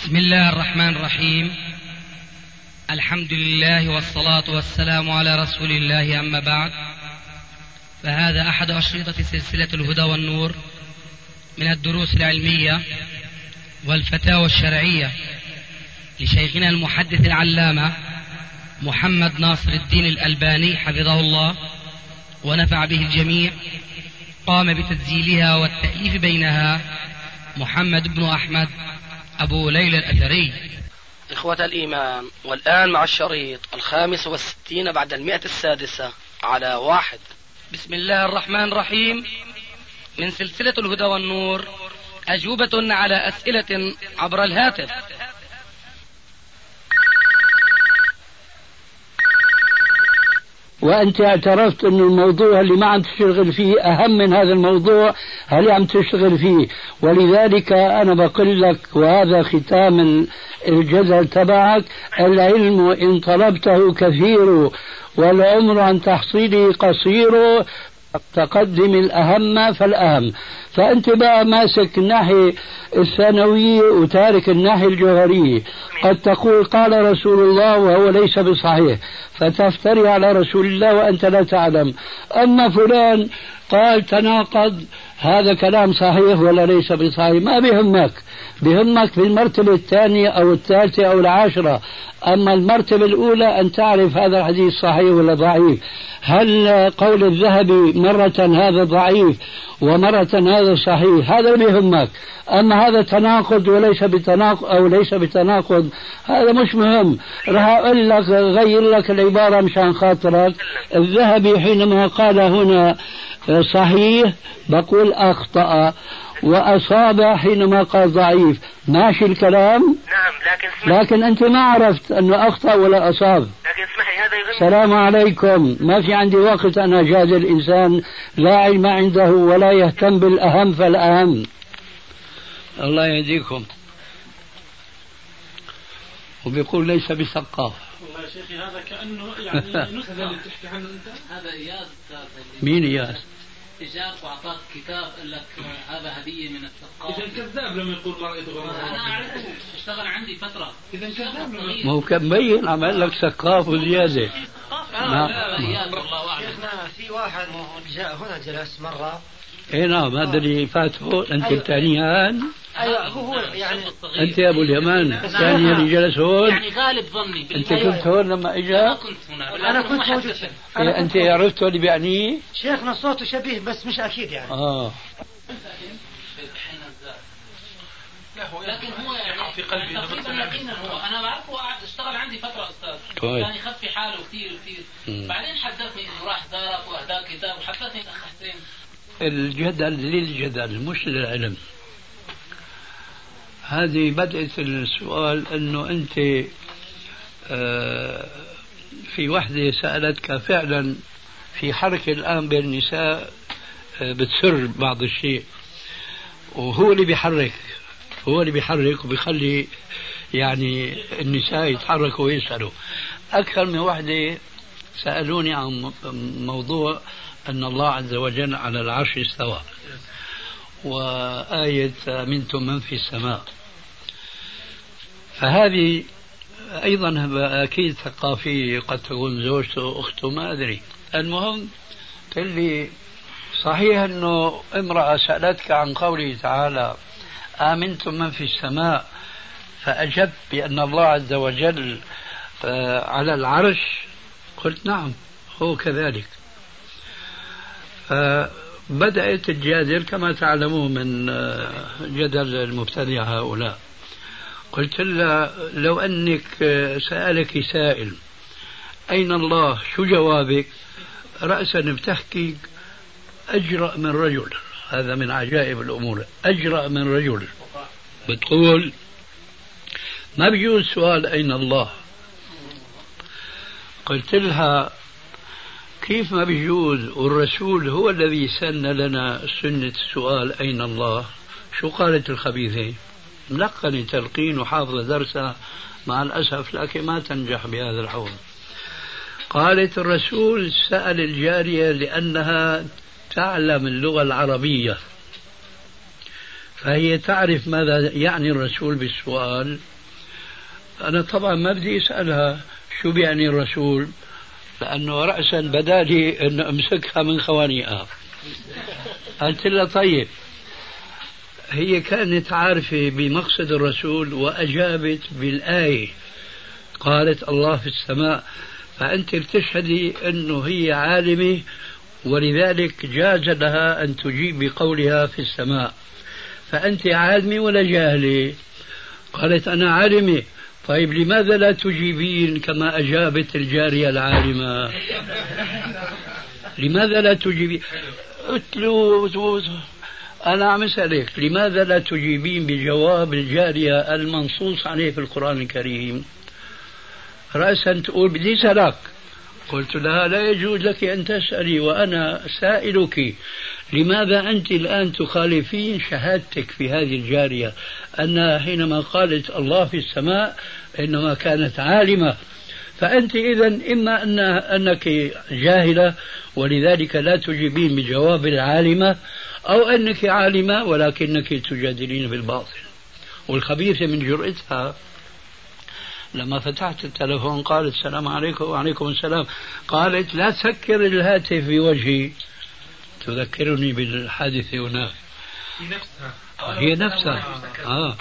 بسم الله الرحمن الرحيم. الحمد لله والصلاة والسلام على رسول الله، أما بعد، فهذا أحد أشرطة سلسلة الهدى والنور من الدروس العلمية والفتاوى الشرعية لشيخنا المحدث العلامة محمد ناصر الدين الألباني حفظه الله ونفع به الجميع. قام بتسجيلها والتأليف بينها محمد بن أحمد أبو ليلى الأثري. إخوة الإيمان، والآن مع الشريط 65 بعد 106 على 1. بسم الله الرحمن الرحيم. من سلسلة الهدى والنور، أجوبة على أسئلة عبر الهاتف. وأنت اعترفت أن الموضوع اللي ما عم تشتغل فيه أهم من هذا الموضوع اللي عم تشتغل فيه، ولذلك أنا بقول لك، وهذا ختام الجدل تبعك: العلم إن طلبته كثير والعمر عن تحصيله قصير، تقدم الأهم فالأهم. فأنت بقى ماسك الناحية الثانوية وتارك الناحية الجوهرية. قد تقول قال رسول الله وهو ليس بصحيح، فتفتري على رسول الله وأنت لا تعلم. أما فلان قال تناقض، هذا كلام صحيح ولا ليس بصحيح، ما بيهمك. بيهمك في المرتبة الثانية أو الثالثة أو العاشرة. أما المرتبة الأولى أن تعرف هذا الحديث صحيح ولا ضعيف. هل قول الذهبي مرة هذا ضعيف ومرة هذا صحيح، هذا اللي بيهمك. أما هذا تناقض وليس بتناقض أو ليس بتناقض، هذا مش مهم. راح أقول لك غير لك العبارة مشان خاطرك. الذهبي حينما قال هنا صحيح بقول أخطأ، وأصاب حينما قال ضعيف. ماشي الكلام؟ نعم، لكن أنت ما عرفت أنه أخطأ ولا أصاب. لكن اسمحي، هذا يهم. السلام عليكم. ما في عندي وقت أنا أجادل إنسان لا علم عنده ولا يهتم بالأهم فالأهم. الله يهديكم. وبيقول ليس بثقاف. والله يا شيخي هذا كأنه يعني نكتة اللي بتحكي عنه أنت. هذا إياس. مين إياس؟ إجاك وأعطاك كتاب قال لك هذا هدية من الثقافة. إذا كذاب لما يقول ما رأيته غير. أنا أعرفه، اشتغل عندي فترة. إذا كذاب لما ما هو كان مبين عمل لك ثقاف وزيادة. لا إياس والله أعلم. شيخنا في واحد جاء هنا جلس مرة. اي نعم، هذا اللي فاته. انت الثانيان. ايوه هو يعني انت يا ابو اليمان الثاني اللي جلس هون. يعني غالب ظني. انت كنت هون لما اجى؟ أنا كنت هنا. انا كنت موجود. انت عرفته اللي بيعنيه؟ شيخنا صوته شبيه بس مش اكيد يعني. لكن هو يعني في قلبي تقريبا يقينا هو. انا بعرفه قاعد اشتغل عندي فتره استاذ. كان يخفي حاله كثير. بعدين حدثني انه راح زارك واهداك كتاب، وحدثني الاخ حسين. الجدل للجدل مش للعلم. هذه بدأت السؤال انه انت في وحدة سألتك فعلا في حركة الآن بين النساء بتسر بعض الشيء، وهو اللي بيحرك وبيخلي يعني النساء يتحركوا ويسألوا. أكثر من وحدة سألوني عن موضوع أن الله عز وجل على العرش استوى، وآية أمنتم من في السماء. فهذه أيضا أكيد ثقافية، قد تكون زوجته أخته ما أدري. المهم قال لي صحيح أنه امرأة سألتك عن قوله تعالى آمنتم من في السماء، فأجبت بأن الله عز وجل على العرش. قلت نعم هو كذلك. بدأت الجادل كما تعلمون من جدل المبتدع هؤلاء. قلت لها لو أنك سألك سائل أين الله، شو جوابك؟ رأسا بتحكي أجرأ من رجل. هذا من عجائب الأمور، أجرأ من رجل. بتقول ما بيجوز سؤال أين الله. قلت لها كيف ما بيجوز والرسول هو الذي سن لنا سنة السؤال أين الله؟ شو قالت الخبيثة؟ ملقني تلقين وحافظة درسها مع الأسف، لكن ما تنجح بهذا الحوض. قالت الرسول سأل الجارية لأنها تعلم اللغة العربية، فهي تعرف ماذا يعني الرسول بالسؤال. أنا طبعا ما بدي أسألها شو بيعني الرسول، لأنه رأسا بدالي أن أمسكها من خوانيئها. قلت لها طيب، هي كانت عارفة بمقصد الرسول وأجابت بالآية، قالت الله في السماء، فأنت بتشهدي أنه هي عالمة ولذلك جاز لها أن تجيب بقولها في السماء. فأنت عالمة ولا جاهلة؟ قالت أنا عالمة. طيب لماذا لا تجيبين كما أجابت الجارية العالمة؟ لماذا لا تجيبين؟ قلت له أنا عم أسألك لماذا لا تجيبين بجواب الجارية المنصوص عليه في القرآن الكريم؟ رأسا تقول بدي أسألك. قلت لها لا يجوز لك أن تسألي وأنا سائلك، لماذا أنت الآن تخالفين شهادتك في هذه الجارية أنها حينما قالت الله في السماء إنما كانت عالمة؟ فأنت إذن إما أنك جاهلة ولذلك لا تجيبين بجواب العالمة، أو أنك عالمة ولكنك تجادلين بالباطل. والخبيثة من جرأتها لما فتحت التلفون قالت السلام عليكم. وعليكم السلام. قالت لا تسكر الهاتف بوجهي، تذكرني بالحادثة هناك. هي نفسها.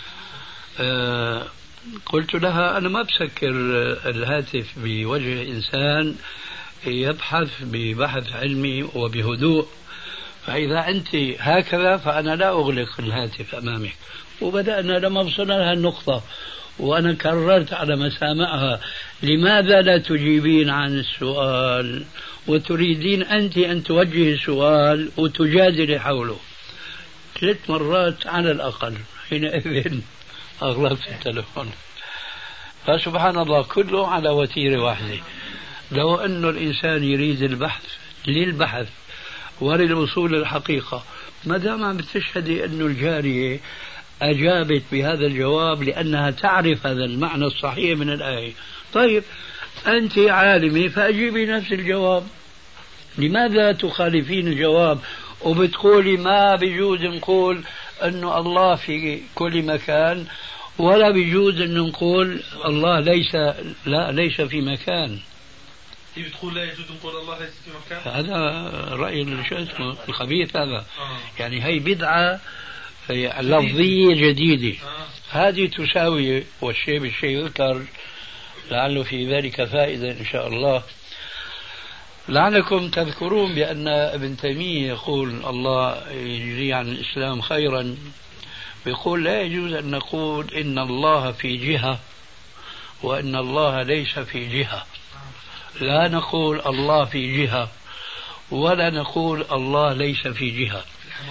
قلت لها أنا ما بسكر الهاتف بوجه إنسان يبحث ببحث علمي وبهدوء، فإذا أنت هكذا فأنا لا أغلق الهاتف أمامك. وبدأنا لما وصلنا لها النقطة وأنا كررت على مسامعها لماذا لا تجيبين عن السؤال وتريدين أنت أن توجهي السؤال وتجادلي حوله 3 مرات على الأقل، حينئذ أغلقت التلفون. فسبحان الله كله على وتيرة واحدة. لو أن الإنسان يريد البحث للبحث وللوصول للحقيقة، ما دام عم بتشهدي أن الجارية أجابت بهذا الجواب لأنها تعرف هذا المعنى الصحيح من الآية، طيب أنت عالمة فأجيبي نفس الجواب. لماذا تخالفين الجواب وبتقولي ما بيجوز نقول أن الله في كل مكان ولا بيجوز أن نقول الله ليس في مكان؟ هي بتقول لا يجوز نقول الله ليس في مكان. هذا رأي الخبيث هذا. يعني هي بدعة لفظية جديدة. هذه تساوي والشيء بالشيء يذكر، لعله في ذلك فائدة إن شاء الله. لعلكم تذكرون بأن ابن تيمية يقول الله يجزي عن الإسلام خيرا، يقول لا يجوز أن نقول إن الله في جهة وإن الله ليس في جهة. لا نقول الله في جهة ولا نقول الله ليس في جهة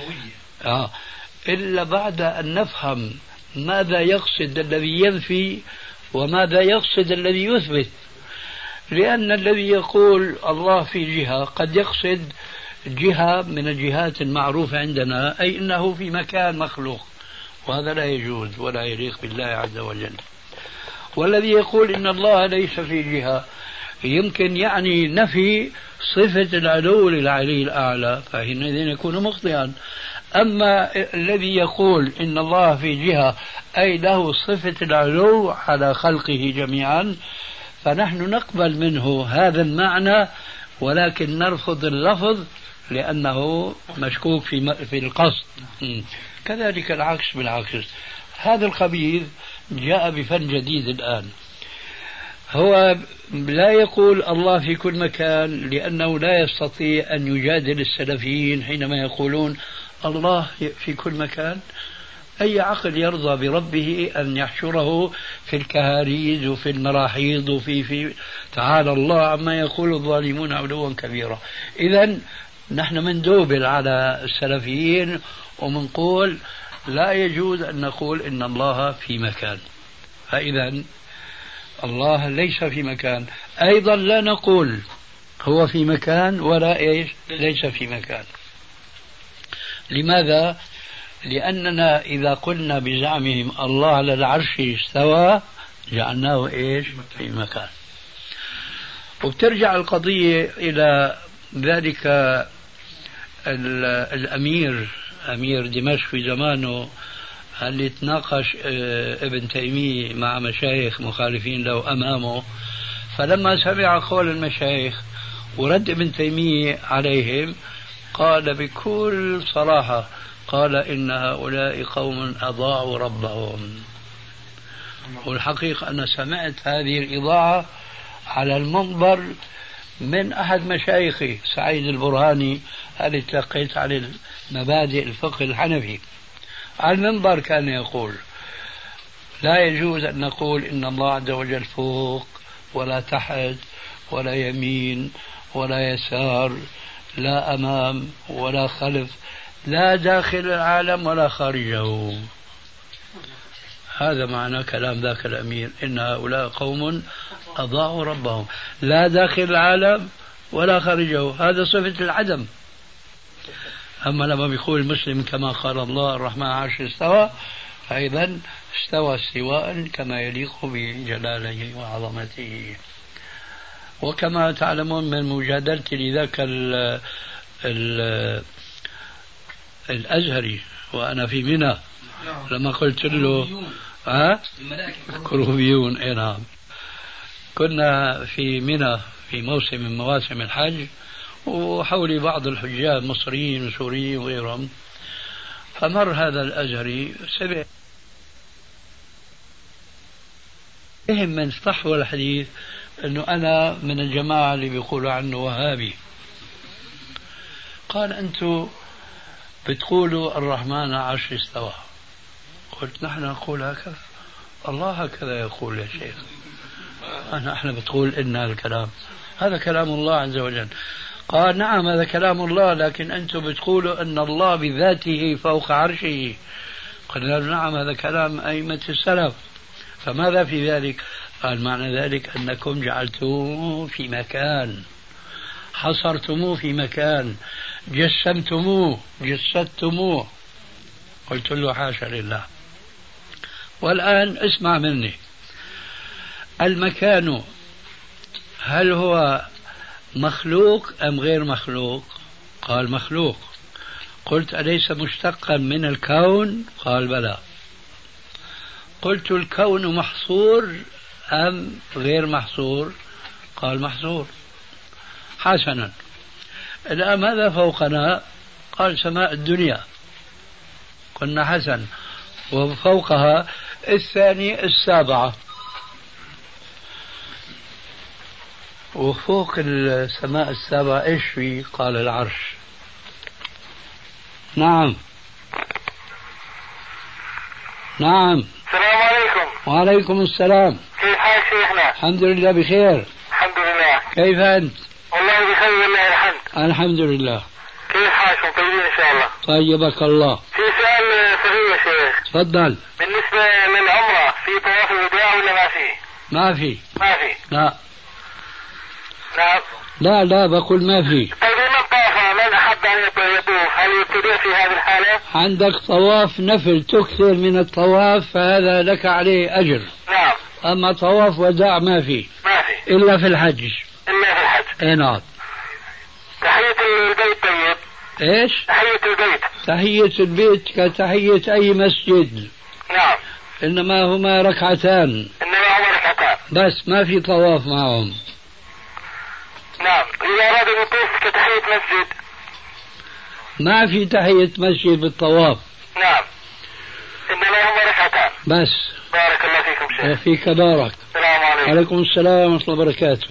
إلا بعد أن نفهم ماذا يقصد الذي ينفي وماذا يقصد الذي يثبت. لأن الذي يقول الله في جهة قد يقصد جهة من الجهات المعروفة عندنا، أي أنه في مكان مخلوق، وهذا لا يجوز ولا يليق بالله عز وجل. والذي يقول إن الله ليس في جهة يمكن يعني نفي صفة العلو للعلي الأعلى، فحينئذ يكون مخطئا. أما الذي يقول إن الله في جهة أي له صفة العلو على خلقه جميعا، فنحن نقبل منه هذا المعنى ولكن نرفض اللفظ لأنه مشكوك في القصد. كذلك العكس بالعكس. هذا الخبيث جاء بفن جديد الآن، هو لا يقول الله في كل مكان لأنه لا يستطيع أن يجادل السلفيين حينما يقولون الله في كل مكان. أي عقل يرضى بربه أن يحشره في الكهاريز وفي المراحيض وفي تعالى الله عما يقول الظالمون علوا كبيرا. إذن نحن مندوبل على السلفيين ومنقول لا يجوز أن نقول إن الله في مكان، فإذا الله ليس في مكان. أيضا لا نقول هو في مكان ولا ليس في مكان. لماذا؟ لأننا إذا قلنا بزعمهم الله على العرش استوى جعلناه في مكان. وبترجع القضية إلى ذلك الأمير أمير دمشق في زمانه اللي تناقش ابن تيمية مع مشايخ مخالفين له أمامه، فلما سمع قول المشايخ ورد ابن تيمية عليهم قال بكل صراحة، قال إن هؤلاء قوم أضاعوا ربهم. والحقيقة أنا سمعت هذه الإضاعة على المنبر من أحد مشايخي سعيد البرهاني اللي تلقيت على مبادئ الفقه الحنفي. على المنبر كان يقول لا يجوز أن نقول إن الله عز وجل فوق ولا تحت ولا يمين ولا يسار، لا أمام ولا خلف، لا داخل العالم ولا خارجه. هذا معنى كلام ذاك الأمير، إن هؤلاء قوم أضاعوا ربهم، لا داخل العالم ولا خارجه، هذا صفة العدم. أما لما بيقول المسلم كما قال الله الرحمن عرش استوى، أيضا استوى استواء كما يليق بجلاله وعظمته. وكما تعلمون من مجادلتي لذاك الأزهري وأنا في منى لما قلت له كروبيون، اي نعم، كنا في منى في موسم من مواسم الحج وحولي بعض الحجاج مصريين وسوريين وغيرهم، فمر هذا الأزهري سمع فهم من صحوة الحديث أنه أنا من الجماعة اللي بيقولوا عنه وهابي. قال أنتم بتقولوا الرحمن عرش استوى. قلت نحن نقول هكذا، الله هكذا يقول يا شيخ، نحن بتقول إن الكلام هذا كلام الله عز وجل. قال نعم هذا كلام الله، لكن أنتم بتقولوا أن الله بذاته فوق عرشه. قلنا نعم هذا كلام أئمة السلف، فماذا في ذلك؟ قال معنى ذلك أنكم جعلتموه في مكان، حصرتموه في مكان، جسمتموه جسدتموه. قلت له حاشا لله. والآن اسمع مني، المكان هل هو مخلوق أم غير مخلوق؟ قال مخلوق. قلت أليس مشتقا من الكون؟ قال بلى. قلت الكون محصور أم غير محصور؟ قال محصور. حسنا، الآن ماذا فوقنا؟ قال سماء الدنيا. قلنا حسن، وفوقها الثانية السابعة، وفوق السماء السابعة ايش في؟ قال العرش. نعم نعم. السلام عليكم. وعليكم السلام. كيف حال شيخنا؟ الحمد لله بخير. الحمد لله. كيف أنت؟ والله بخير والله الحمد. الحمد لله. كيف حالكم؟ طيبين إن شاء الله. طيبك الله. في سؤال صغير يا شيخ. تفضل. بالنسبة للعمرة في طواف الوداع ولا ما في؟ ما في. ما في. لا. نعم. لا بقول ما في. طيب من طاف من أحب أن يطوف هل يبتدئ في هذه الحالة؟ عندك طواف نفل تكثر من الطواف فهذا لك عليه أجر. نعم. أما طواف وداع ما في. ما في. إلا في الحج. إلا في الحج. إيه نعم. تحية البيت طيب. إيش؟ تحية البيت. تحية البيت كتحية أي مسجد. نعم. إنما هما ركعتان. إنما هما ركعتان. بس ما في طواف معهم. نعم. إذا أراد أن يطوف كتحية مسجد. ما في تحية مسجد بالطواف. نعم. إنما هما ركعتان. بس. بارك الله فيكم شيخ. وفيك بارك. السلام عليكم. وعليكم السلام ورحمة الله وبركاته.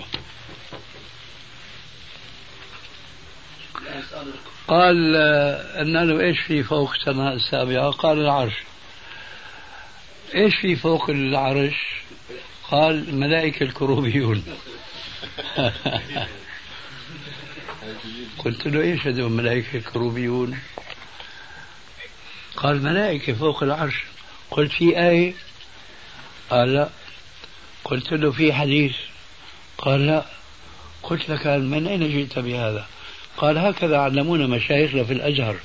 قال أنه إيش في فوق السماء السابعة؟ قال العرش. إيش في فوق العرش؟ قال الملائكة الكروبيون. قلت له إيش هذول الملائكة الكروبيون؟ قال ملائكة فوق العرش. قلت في آية؟ قال لا. قلت له في حديث؟ قال لا. قلت لك من أين جئت بهذا؟ قال هكذا علمونا مشايخنا في الأزهر.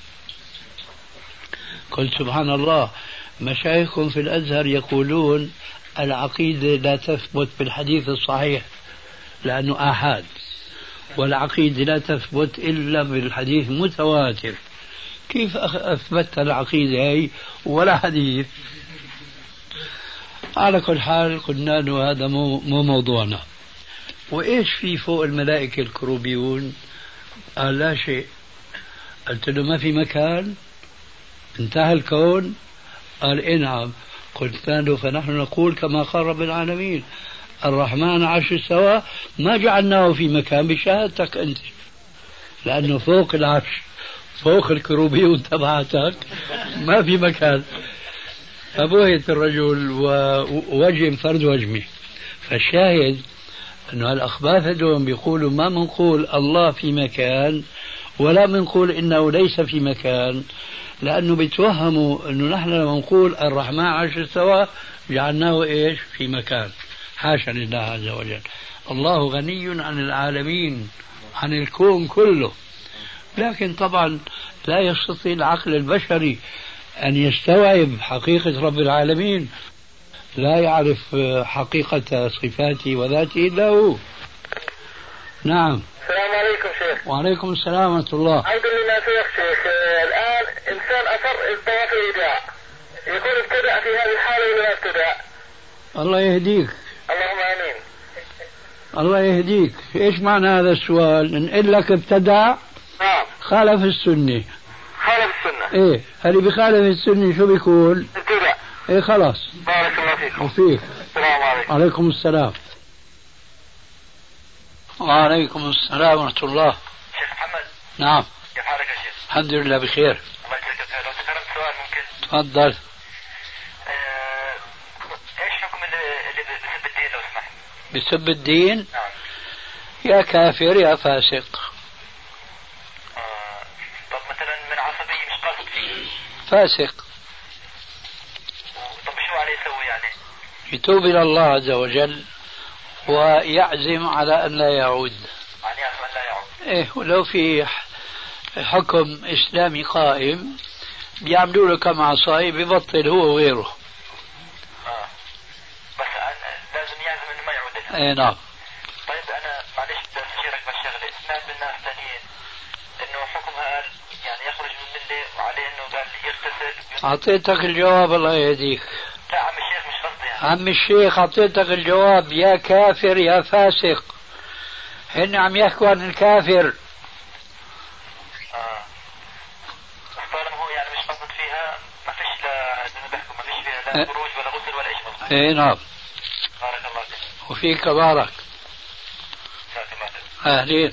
قلت سبحان الله، مشايخكم في الأزهر يقولون العقيدة لا تثبت بالحديث الصحيح لأنه آحاد، والعقيدة لا تثبت إلا بالحديث متواتر. كيف أثبتت العقيدة هي ولا حديث؟ على كل حال قلنا أنه هذا مو موضوعنا. وإيش في فوق الملائكة الكروبيون؟ قال لا شيء. قلت له ما في مكان؟ انتهى الكون؟ قال إيه نعم. قلت له فنحن نقول كما قال رب العالمين الرحمن عرش استوى، ما جعلناه في مكان بشهادتك أنت، لأنه فوق العرش فوق الكروبيون تبعتك ما في مكان. فبهت الرجل ووجه فرد وجمه. فالشاهد أنه الأخباث هذول بيقولوا ما منقول الله في مكان ولا منقول إنه ليس في مكان، لأنه بيتوهموا أنه نحن لما نقول الرحمن عرش استوى جعلناه إيش في مكان. حاشا لله عز وجل، الله غني عن العالمين عن الكون كله. لكن طبعا لا يستطيع العقل البشري أن يستوعب حقيقة رب العالمين، لا يعرف حقيقة صفاته وذاته إلا هو. نعم. السلام عليكم شيخ. وعليكم السلام ورحمة الله. الحمد لله شيخ. الآن إنسان أصر الطواف الوداع، يكون ابتدأ في هذه الحالة ولا ما ابتدأ؟ الله يهديك. اللهم آمين. الله يهديك. إيش معنى هذا السؤال؟ نقول لك ابتدع. نعم. خالف السنة. خالف السنة. إيه اللي بخالف السنة شو بيقول؟ ابتدأ. إيه خلاص. بارك الله فيكم. وفيك. السلام عليكم. وعليكم السلام. وعليكم السلام ورحمة الله. شيخ محمد. نعم. كيف حالك يا شيخ؟ الحمد لله بخير. الله يجزاك خير. لو ذكرت سؤال ممكن؟ تفضل. ايش حكم اللي بسب الدين لو سمحت؟ بسب الدين؟ نعم. يا كافر يا فاسق. طب مثلا من عصبية مش قصد فيه. فاسق. طب شو عليه يسوي يعني؟ يتوب إلى الله عز وجل ويعزم على أن لا يعود. يعني يعزم أن لا يعود. إيه ولو في حكم إسلامي قائم بيعملوا له كم عصاي ببطل هو وغيره. بس لازم يعزم انه ما يعود لها. اي نعم. طيب انا معلش بدي استشيرك بالشغله، سمعت من ناس ثانيين انه حكمها قال يعني يخرج من المله وعليه انه قال يغتسل. اعطيتك الجواب الله يهديك. لا عم الشيخ مش قصدي يعني. عم الشيخ اعطيتك الجواب، يا كافر يا فاسق. هن عم يحكوا عن الكافر. طالما هو يعني مش قصد فيها ما فيش لا زي ما بيحكوا ما فيش فيها لا خروج ولا غسل ولا شيء. اي نعم. بارك الله فيك. وفيك بارك. جزاك الله خير. اهلين.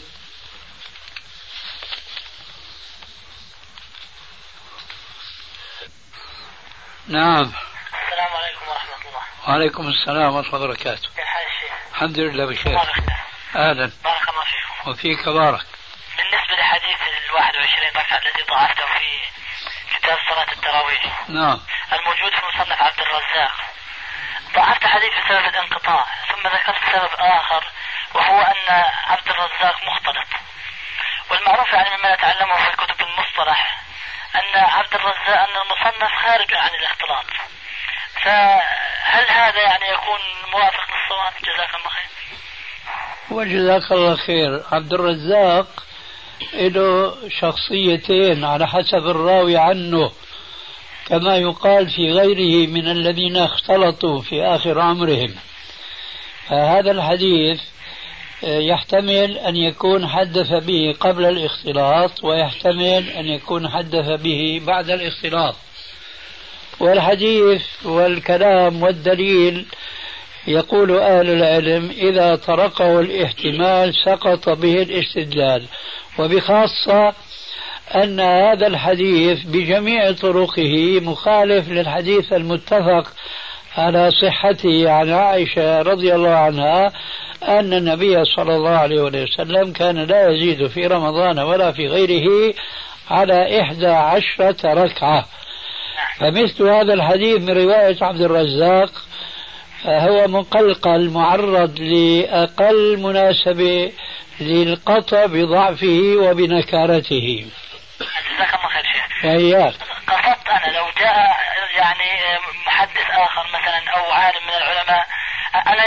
نعم. السلام عليكم ورحمة الله. وعليكم السلام ورحمة الله وبركاته. كيف حال الشيخ؟ الحمد لله بخير. أهلا. بارك الله فيكم. وفيك بارك. بالنسبة لحديث 21 ركعة الذي ضعفته في كتاب صلاة التراويح. نعم. الموجود في مصنف عبد الرزاق. ضعفت حديث بسبب الانقطاع، ثم ذكرت سبب آخر وهو أن عبد الرزاق مختلط. والمعروف يعني مما نتعلمه في كتب المصطلح أن عبد الرزاق أن المصنف خارج عن الاختلاط. فهل هذا يعني يكون موافق للصواب؟ جزاك الله خير. وجزاك الله خير. عبد الرزاق له شخصيتين على حسب الراوي عنه، كما يقال في غيره من الذين اختلطوا في آخر عمرهم. فهذا الحديث يحتمل أن يكون حدث به قبل الاختلاط، ويحتمل أن يكون حدث به بعد الاختلاط. والحديث والكلام والدليل يقول أهل العلم إذا طرقه الاحتمال سقط به الاستدلال، وبخاصة أن هذا الحديث بجميع طرقه مخالف للحديث المتفق على صحته عن عائشة رضي الله عنها أن النبي صلى الله عليه وسلم كان لا يزيد في رمضان ولا في غيره على 11 ركعة. فمثل هذا الحديث من رواية عبد الرزاق هو مقلقل معرض لأقل مناسبة للقطع بضعفه وبنكارته. جزاك الله خير شيخ. وإياك. قصدت أنا لو جاء يعني محدث آخر مثلا أو عالم من العلماء، أنا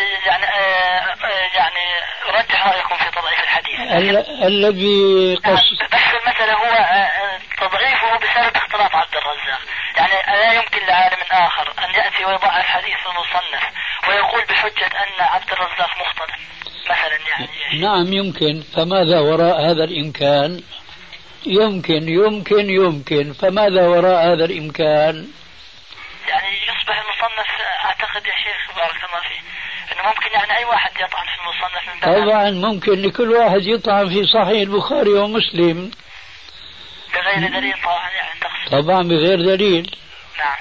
يعني أرجح رأيكم في تضعيف الحديث. الذي بس المسألة هو تضعيف البخاري ويضعف حديث المصنف ويقول بحجة أن عبد الرزاق مختلف مثلا يعني. نعم يمكن، فماذا وراء هذا الإمكان؟ يمكن فماذا وراء هذا الإمكان؟ يعني يصبح المصنف أعتقد يا شيخ بارك الله فيه أنه ممكن يعني أي واحد يطعن في المصنف من باب. طبعا ممكن لكل واحد يطعن في صحيح البخاري ومسلم بغير دليل طبعا يعني تقصد. طبعا بغير دليل. نعم.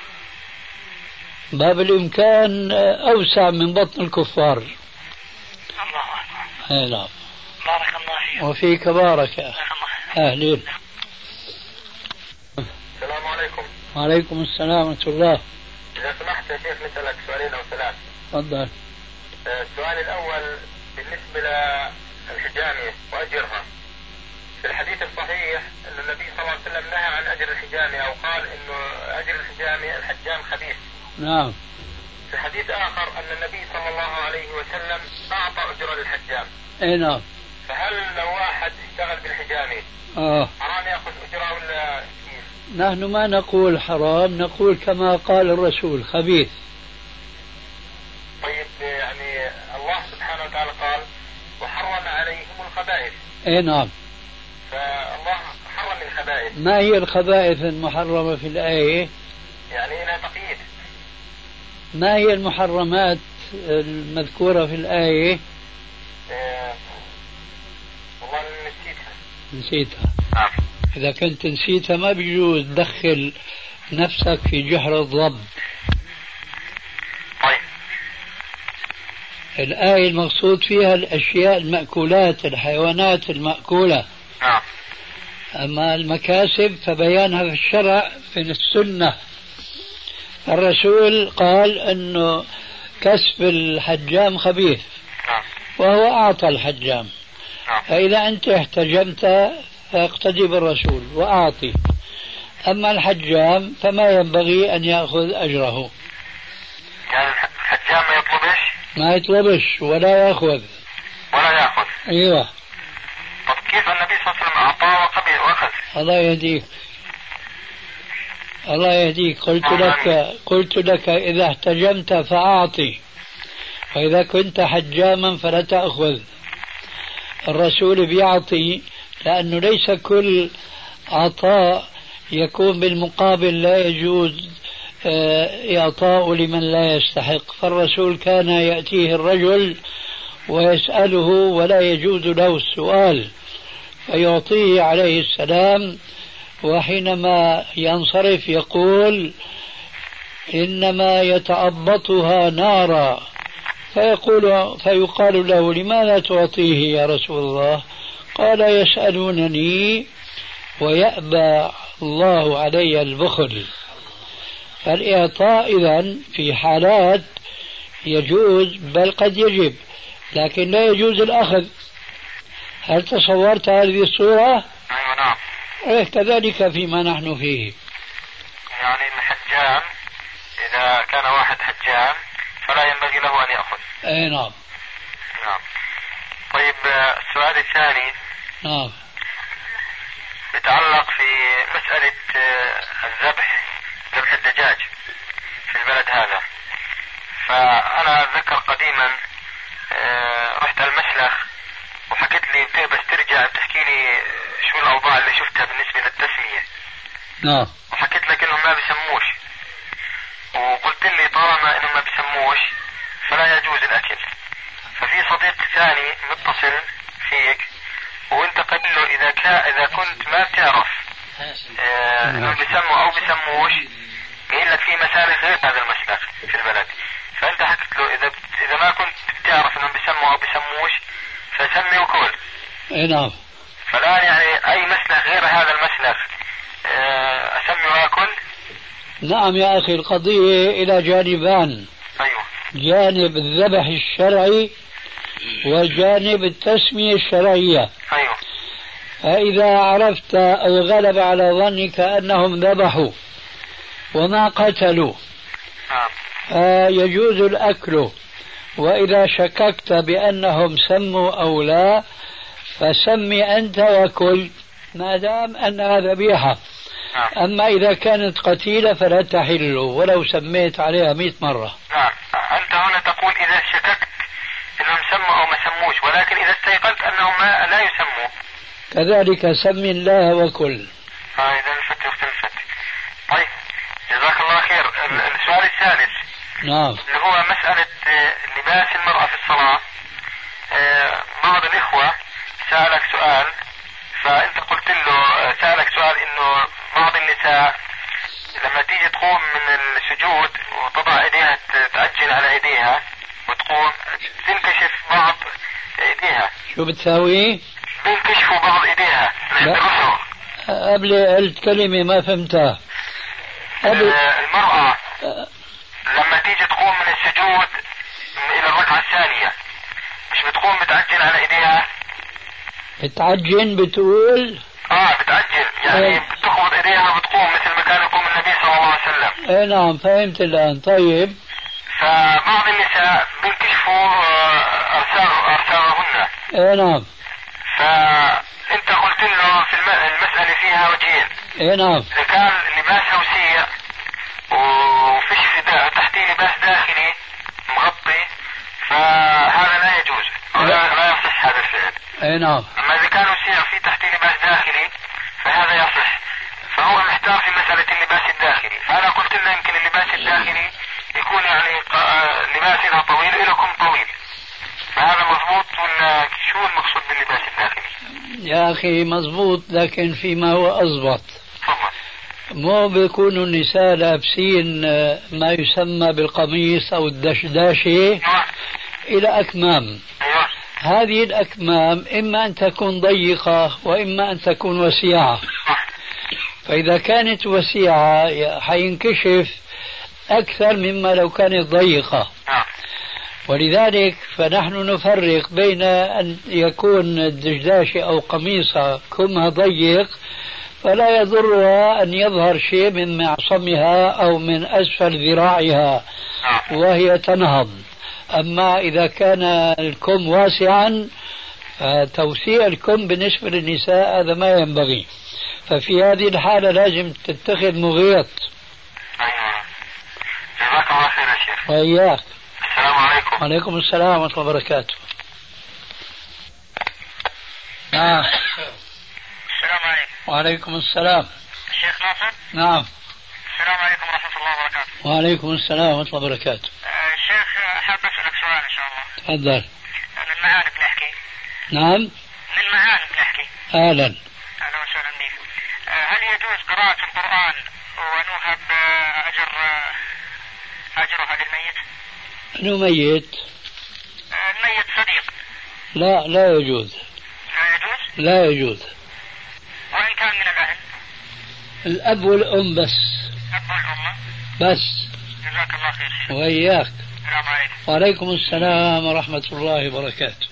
باب الإمكان أوسع من بطن الكفار. الله أكبر. أي نعم. بارك الله فيك. وفيك بارك. أهلين. السلام عليكم. وعليكم السلام ورحمة الله. إذا سمحت يا شيخ نسألك سؤالين أو ثلاث. تفضل. السؤال الأول بالنسبة للحجامة وأجرها. في الحديث الصحيح أن النبي صلى الله عليه وسلم نهى عن أجر الحجامة أو قال أنه أجر الحجامة الحجام خبيث. نعم. في حديث آخر أن النبي صلى الله عليه وسلم أعطى أجر للحجام. أي نعم. فهل لو واحد اشتغل بالحجامة حرام يأخذ أجره ولا كيف؟ نحن ما نقول حرام، نقول كما قال الرسول خبيث. طيب يعني الله سبحانه وتعالى قال وحرم عليهم الخبائث. اي نعم. فالله حرم الخبائث. ما هي الخبائث المحرمة في الآية؟ يعني لها تقييد. ما هي المحرمات المذكورة في الآية؟ والله نسيتها. إذا كنت نسيتها ما بيجوز تدخل نفسك في جحر الضب. طيب. الآية المقصود فيها الأشياء المأكولات، الحيوانات المأكولة. أما المكاسب فبيانها في الشرع في السنة. الرسول قال أنه كسب الحجام خبيث وهو أعطى الحجام. فإذا أنت احتجمت فاقتدي بالرسول وأعطي. أما الحجام فما ينبغي أن يأخذ أجره. يعني الحجام ما يطلبش ولا يأخذ. أيوة. طب كيف النبي صلى الله عليه وسلم أعطاه وقبل وأخذ؟ الله يهديك. قلت لك إذا احتجمت فأعطي، وإذا كنت حجاما فلا تأخذ. الرسول بيعطي لأنه ليس كل عطاء يكون بالمقابل لا يجوز إعطاء لمن لا يستحق. فالرسول كان يأتيه الرجل ويسأله ولا يجوز له السؤال فيعطيه عليه السلام، وحينما ينصرف يقول إنما يتأبطها نارا، فيقال له لماذا تعطيه يا رسول الله؟ قال يسألونني ويأبى الله علي البخل. فالإعطاء إذن في حالات يجوز بل قد يجب، لكن لا يجوز الأخذ. هل تصورت هذه الصورة؟ أيوة نعم. كذلك فيما نحن فيه. يعني الحجام إذا كان واحد حجام فلا ينبغي له أن يأخذ. أي نعم. طيب السؤال الثاني يتعلق في مسألة ذبح الدجاج في البلد هذا. فأنا أتذكر قديما رحت المسلخ وحكيت لي بس ترجع بتحكي لي شو الأوضاع اللي شفتها بالنسبة للتسمية. وحكيت لك إنهم ما بيسموش، وقلت لي طالما إنهم ما بيسموش فلا يجوز الأكل. ففي صديق ثاني متصل فيك وانت قل له إذا كنت ما بتعرف إنهم بيسموا أو بيسموش، قايل لك في مسالخ غير هذا المسلخ في البلد. فأنت حكيت له إذا ما كنت بتعرف إنهم بيسموا أو بيسموش فسمي وكل. نعم. فالآن يعني أي مسلخ غير هذا المسلخ أسمي وأكل؟ نعم يا أخي، القضية إلى جانبان. أيوة. جانب الذبح الشرعي وجانب التسمية الشرعية. أيوة. فإذا عرفت أو غلب على ظنك أنهم ذبحوا وما قتلوا فيجوز الأكل، وإذا شككت بأنهم سموا أو لا فسمي أنت وكل ما دام أنها ذبيحة. نعم. أما إذا كانت قتيلة فلا تحل ولو سميت عليها 100 مرة. نعم. أنت هنا تقول إذا شككت أنهم سموا أو ما سموش، ولكن إذا استيقنت أنهم لا يسموا كذلك سم الله وكل. إذا الفتح اختلفت. طيب جزاك الله خير. السؤال الثالث نعم. اللي هو مسألة لباس المرأة في الصلاة. بعض الإخوة سألك سؤال، فأنت قلت له سألك سؤال إنه بعض النساء لما تيجي تقوم من السجود وتضع إيديها تأجل على إيديها وتقوم تنكشف بعض إيديها. شو بتساوي؟ بينكشفوا بعض إيديها. لا قبل الكلمة ما فهمتها. المرأة لما تيجي تقوم من السجود إلى الركعة الثانية مش بتقوم بتعجل على إيديها؟ بتعجن بتقول؟ بتعجل يعني بتخبط إيديها وبتقوم مثل ما كان يقوم النبي صلى الله عليه وسلم. نعم فهمت الآن. طيب. فبعض النساء بينكشفوا أرسالهن. نعم. فأنت قلت له في المسألة فيها وجهين. نعم. إذا كان لباسها وسيع وفيش تحتيه لباس داخلي مغطي فهذا لا يجوز، لا يصح هذا الفعل. نعم. أما إذا كان وسيع في تحتيه لباس داخلي فهذا يصح. فهو محتار في مسألة اللباس الداخلي، فأنا قلت له يمكن اللباس الداخلي يكون يعني لباسنا طويل إلكم طويل، فهذا مضبوط ولا شو المقصود باللباس الداخلي؟ يا أخي مضبوط، لكن فيما هو أضبط. مو بيكونوا النساء لابسين ما يسمى بالقميص أو الدشداشة إلى أكمام. هذه الأكمام إما أن تكون ضيقة وإما أن تكون وسيعة. فإذا كانت وسيعة حينكشف أكثر مما لو كانت ضيقة. ولذلك فنحن نفرق بين أن يكون الدشداشة أو قميصها كمها ضيق فلا يضرها أن يظهر شيء من معصمها أو من أسفل ذراعها وهي تنهض. أما إذا كان الكم واسعا توسيع الكم بالنسبة للنساء هذا ما ينبغي، ففي هذه الحالة لازم تتخذ مغيط. جزاك الله خير يا شيخ. وإياك. السلام عليكم. وعليكم السلام ورحمة الله وبركاته. السلام عليكم. وعليكم السلام. الشيخ ناصر. نعم. السلام عليكم ورحمة الله وبركاته. وعليكم السلام ورحمة الله وبركاته. الشيخ حاب أسألك سؤال إن شاء الله. تفضل. من معاني بنحكي. نعم. من معاني بنحكي. أهلا. أهلا وسهلا بك. هل يجوز قراءة القرآن ونوهب أجرها للميت؟ أنه ميت؟ الميت صديق. لا يجوز. لا يجوز؟ لا يجوز. وإن كان من الأهل؟ الأب والأم بس. الأب والأم بس. جزاك الله خير. وإياك. السلام عليكم. وعليكم السلام ورحمة الله وبركاته.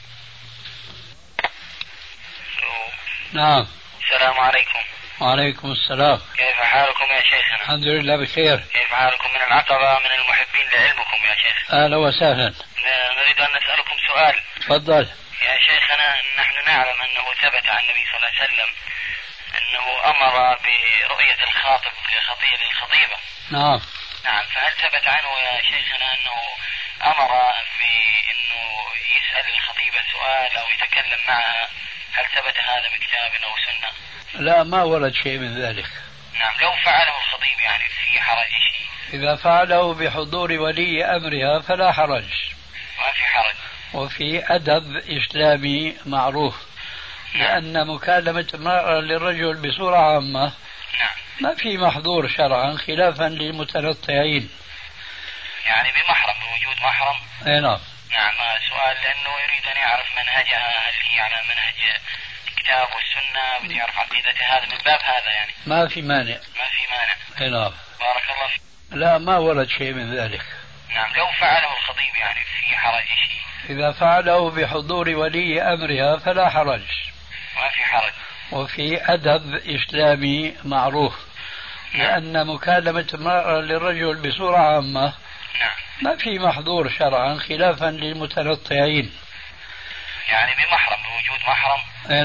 نعم. السلام عليكم. وعليكم السلام. كيف حالكم يا شيخنا؟ الحمد لله بخير. كيف حالكم من العقبة من المحبين لعلمكم يا شيخ؟ أهلا وسهلا. نريد أن نسألكم سؤال. تفضل. يا شيخنا نحن نعلم أنه ثبت عن النبي صلى الله عليه وسلم أنه أمر برؤية الخاطب للخطيبة. نعم. نعم، فهل ثبت عنه يا شيخنا أنه أمر بأنه يسأل الخطيبة سؤال أو يتكلم معها؟ هل ثبت هذا بكتاب أو سنة؟ لا، ما ورد شيء من ذلك. نعم، لو فعله الخطيب يعني في حرج شيء؟ إذا فعله بحضور ولي أمرها فلا حرج. ما في حرج. وفي أدب إسلامي معروف. لأن مكالمة المرأة للرجل بصورة عامة ما في محظور شرعا خلافا للمتنطعين. يعني بمحرم، بوجود محرم. اي نعم. نعم، سؤال لأنه يريد أن يعرف منهجها، هل هي على منهج الكتاب والسنة، بده يعرف عقيدتها، هذا من باب هذا يعني. ما في مانع. ما في مانع. اي نعم. بارك الله فيك. لا، ما ورد شيء من ذلك. نعم، لو فعله الخطيب يعني في حرج شيء؟ إذا فعله بحضور ولي أمرها فلا حرج. ما في حرج. وفي أدب إسلامي معروف. لأن مكالمة المرأة للرجل بصورة عامة ما في محظور شرعا خلافا للمتنطعين. يعني بمحرم، بوجود محرم. اي نعم.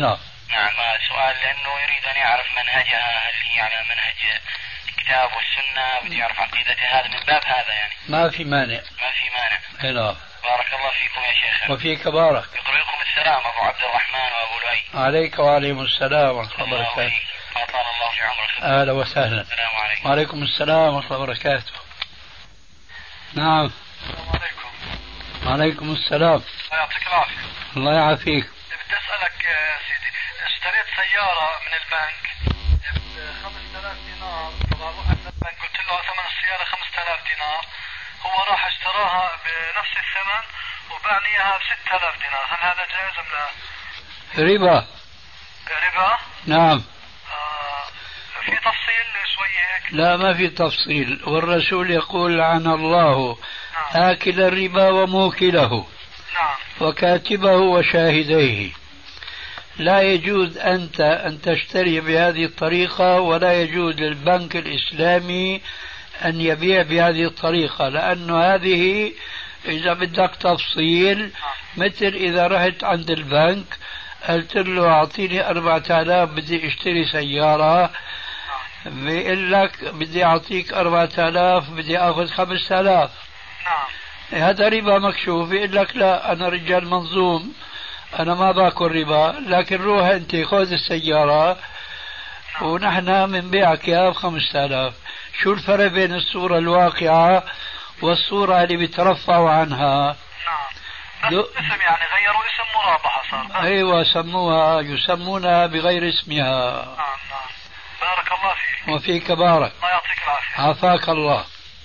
نعم. سؤال لأنه يريد أن يعرف منهجها، هل هي على منهج الكتاب والسنة، بدي يعرف عقيدتها، هذا من باب هذا يعني. ما في مانع. ما في مانع. هلا. بارك الله فيكم يا شيخ. وفيك بارك. يقرئكم السلام أبو عبد الرحمن وأبو لؤي. عليك وعليكم السلام ورحمة الله وبركاته. أطال الله في عمرك. أهلا وسهلا. السلام عليكم. وعليكم السلام ورحمة الله وبركاته. نعم. السلام عليكم. وعليكم السلام. الله يعطيك العافية. الله يعافيك. بدي أسألك سيدي، اشتريت سيارة من البنك ب 5000 دينار، طبعا رحت للبنك قلت له ثمن السيارة 5000 دينار، هو راح اشتراها بنفس الثمن وباعني اياها ب 6000 دينار، هل هذا جائز ام لا؟ ربا. ربا؟ نعم. في تفصيل شوي هيك؟ لا ما في تفصيل، والرسول يقول لعن الله آكل الربا وموكله وكاتبه وشاهديه. لا يجوز أنت أن تشتري بهذه الطريقة، ولا يجوز للبنك الإسلامي أن يبيع بهذه الطريقة، لأن هذه إذا بدك تفصيل مثل إذا رحت عند البنك قلت له أعطيني 4000 بدي اشتري سيارة، بيقول لك بدي أعطيك 4000 بدي أخذ 5000. هذا ربا مكشوف. يقول لك لا أنا رجال منظوم، أنا ما باكل ربا، لكن روح أنت خذ السيارة ونحن بنبيعك إياها ب5000. شو الفرق بين الصورة الواقعة والصورة اللي بيترفعوا عنها؟ اسم يعني غيروا اسم مرابحة صار. أيوة يسمونها بغير اسمها. نعم. بارك الله فيك. وفيك بارك. الله يعطيك العافية. عافاك الله.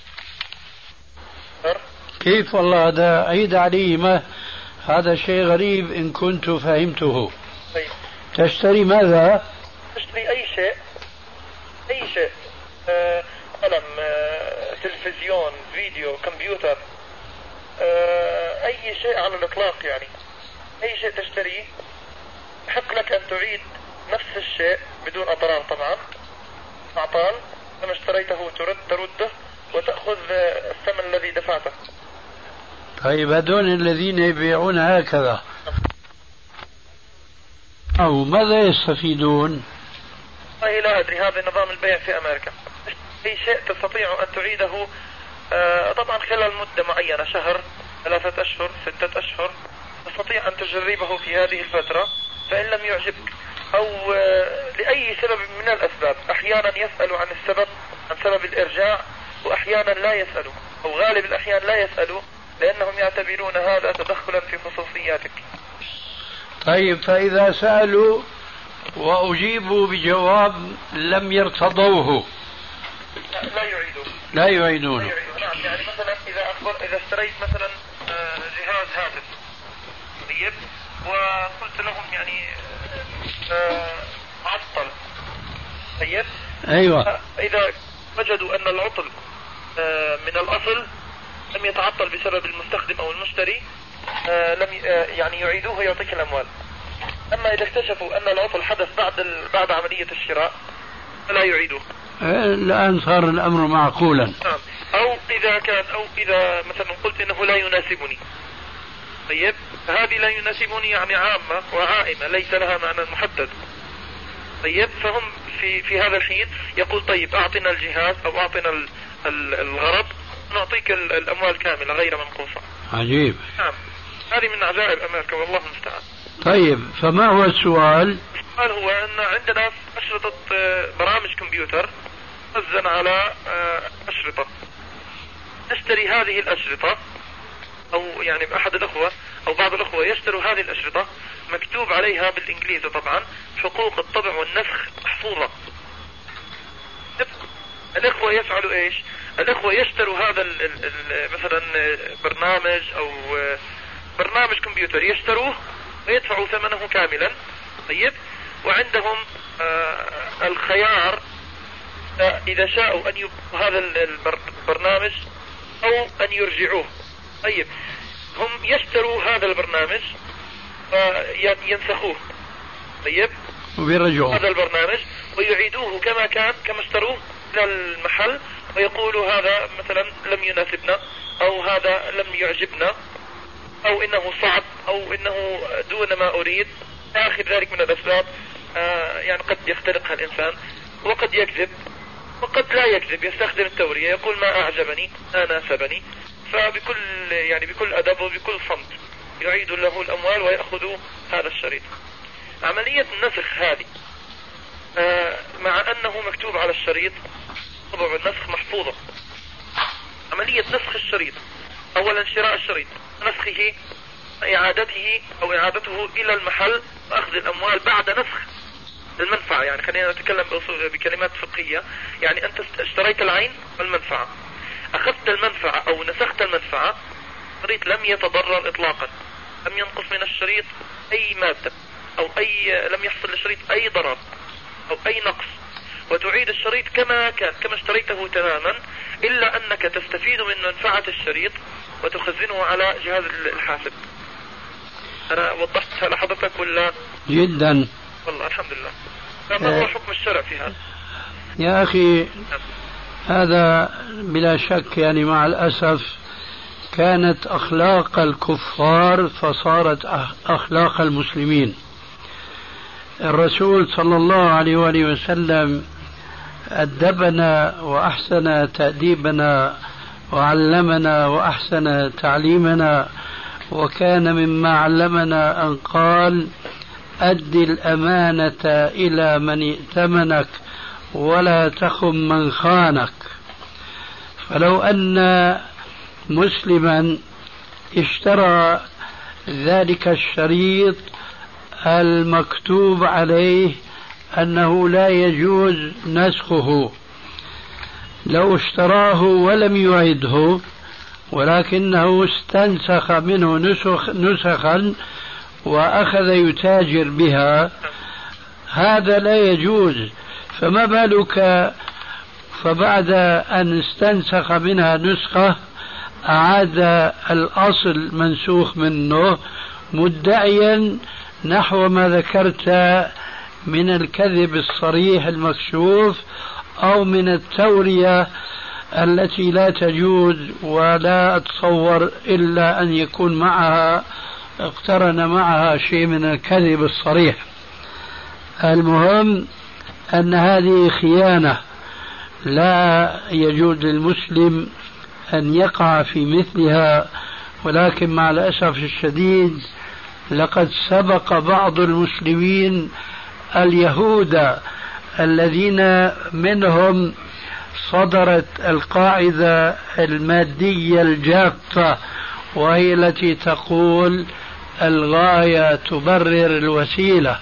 كيف والله هذا عيد علي، ما هذا شيء غريب إن كنت فهمته. طيب. تشتري ماذا؟ تشتري أي شيء، أي شيء، قلم، تلفزيون، فيديو، كمبيوتر، أي شيء على الإطلاق يعني، أي شيء تشتريه حق لك أن تعيد نفس الشيء بدون أضرار طبعا. أعطان لما اشتريته ترده وتأخذ الثمن الذي دفعته. طيب هذول الذين يبيعون هكذا أو ماذا يستفيدون؟ والله لا أدري، هذا نظام البيع في أمريكا. أي شيء تستطيع أن تعيده طبعا خلال مدة معينة، شهر، 3 أشهر، 6 أشهر، تستطيع أن تجربه في هذه الفترة. فإن لم يعجبك أو لأي سبب من الأسباب، أحيانا يسألوا عن السبب، عن سبب الإرجاع، وأحيانا لا يسألوا، أو غالب الأحيان لا يسألوا، لأنهم يعتبرون هذا تدخلا في خصوصياتك. طيب فإذا سألوا وأجيبوا بجواب لم يرتضوه لا يعيدونه. نعم. يعني مثلا إذا اشتريت مثلا جهاز هاتف، طيب، وقلت لهم يعني عطل، طيب، أيوة، إذا وجدوا أن العطل من الأصل لم يتعطل بسبب المستخدم أو المشتري، لم يعني يعيدوه يعطيك الأموال. أما إذا اكتشفوا أن العطل حدث بعد عملية الشراء فلا يعيدوه. الآن صار الأمر معقولا. نعم. أو إذا مثلا قلت إنه لا يناسبني، طيب، فهذه لا يناسبني يعني عامة وعائمة ليس لها معنى محدد، طيب، فهم في هذا الحين يقول طيب أعطنا الجهاز أو أعطنا الغرض، نعطيك الأموال كاملة غير منقوصة. عجيب. نعم. هذه من عجائب أمريكا والله المستعان. طيب فما هو السؤال؟ السؤال هو أن عندنا أشرطة برامج كمبيوتر تخزن على أشرطة، نشتري هذه الأشرطة، أو يعني أحد الأخوة أو بعض الأخوة يشتروا هذه الأشرطة مكتوب عليها بالإنجليزي طبعا حقوق الطبع والنسخ محفوظة. الأخوة يفعلوا إيش؟ الأخوة يشتروا هذا مثلا برنامج أو برنامج كمبيوتر، يشتروه ويدفعوا ثمنه كاملا، طيب، وعندهم الخيار إذا شاءوا أن يبقوا هذا البرنامج أو أن يرجعوه. طيب، هم يشتروا هذا البرنامج وينسخوه، طيب، ويرجعوه هذا البرنامج ويعيدوه كما كان، كما اشتروه إلى المحل، ويقولوا هذا مثلا لم يناسبنا، أو هذا لم يعجبنا، أو إنه صعب، أو إنه دون ما أريد، آخر ذلك من الأسباب، يعني قد يخترقها الإنسان، وقد يكذب وقد لا يكذب، يستخدم التورية، يقول ما أعجبني ما ناسبني، بكل أدب وبكل صمت يعيد له الأموال ويأخذ هذا الشريط. عملية النسخ هذه مع أنه مكتوب على الشريط طبع النسخ محفوظة. عملية نسخ الشريط، أولا شراء الشريط، نسخه، إعادته أو إعادته إلى المحل وأخذ الأموال بعد نسخ المنفعة. يعني خلينا نتكلم بكلمات فقهية. يعني أنت اشتريت العين والمنفعة، أخذت المنفعة أو نسخت المنفعة، الشريط لم يتضرر إطلاقا، لم ينقص من الشريط أي مادة أو لم يحصل للشريط أي ضرر أو أي نقص، وتعيد الشريط كما كان، كما اشتريته تماما، إلا أنك تستفيد من منفعة الشريط وتخزنه على جهاز الحاسب. أنا وضحتها لحضرتك ولا؟ جدا والله الحمد لله. فما هو حكم الشرع في هذا؟ يا أخي هذا بلا شك يعني مع الأسف كانت أخلاق الكفار فصارت أخلاق المسلمين. الرسول صلى الله عليه وآله وسلم أدبنا وأحسن تأديبنا وعلمنا وأحسن تعليمنا، وكان مما علمنا أن قال: أد الأمانة إلى من ائتمنك ولا تخن من خانك. فلو أن مسلما اشترى ذلك الشريط المكتوب عليه أنه لا يجوز نسخه، لو اشتراه ولم يعده ولكنه استنسخ منه نسخا وأخذ يتاجر بها، هذا لا يجوز. فما بالك فبعد أن استنسخ منها نسخة أعاد الأصل منسوخ منه مدعيا نحو ما ذكرت من الكذب الصريح المكشوف أو من التورية التي لا تجوز، ولا أتصور إلا أن يكون معها اقترن معها شيء من الكذب الصريح. المهم أن هذه خيانة لا يجوز للمسلم أن يقع في مثلها، ولكن مع الأسف الشديد لقد سبق بعض المسلمين اليهود الذين منهم صدرت القاعدة المادية الجافة، وهي التي تقول الغاية تبرر الوسيلة.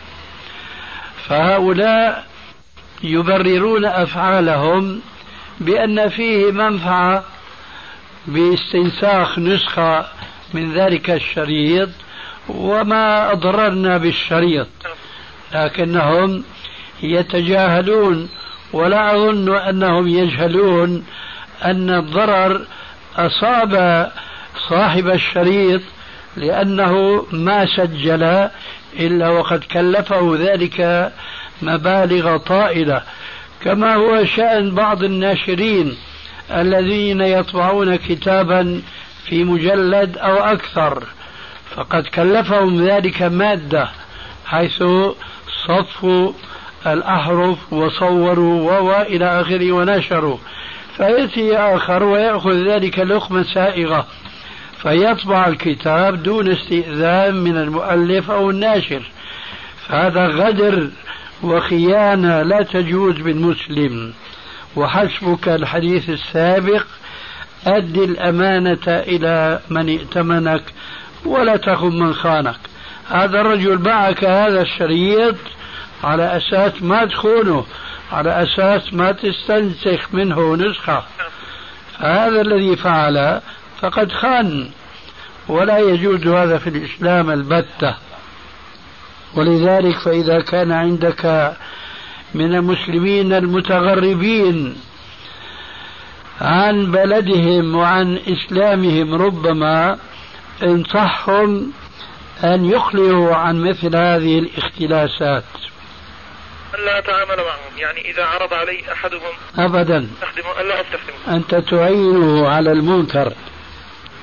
فهؤلاء يبررون أفعالهم بأن فيه منفعة باستنساخ نسخة من ذلك الشريط وما أضررنا بالشريط، لكنهم يتجاهلون، ولا أظن أنهم يجهلون أن الضرر أصاب صاحب الشريط لأنه ما سجل إلا وقد كلفه ذلك مبالغ طائلة، كما هو شأن بعض الناشرين الذين يطبعون كتابا في مجلد أو أكثر، فقد كلفهم ذلك مادة حيث صفوا الأحرف وصوروا وإلى آخره ونشروا، فيأتي آخر ويأخذ ذلك لقمة سائغة فيطبع الكتاب دون استئذان من المؤلف أو الناشر. فهذا غدر وخيانة لا تجوز بالمسلم. وحسبك الحديث السابق: أد الأمانة إلى من ائتمنك ولا تخن من خانك. هذا الرجل باعك هذا الشريط على أساس ما تخونه، على أساس ما تستنسخ منه نسخة، فهذا الذي فعل فقد خان، ولا يجوز هذا في الإسلام البتة. ولذلك فإذا كان عندك من المسلمين المتغربين عن بلدهم وعن إسلامهم ربما انصحهم أن يخلوا عن مثل هذه الاختلاسات. لا أتعامل معهم، يعني إذا عرض علي أحدهم أبدا لا أستخدمه. أنت تعينه على المنكر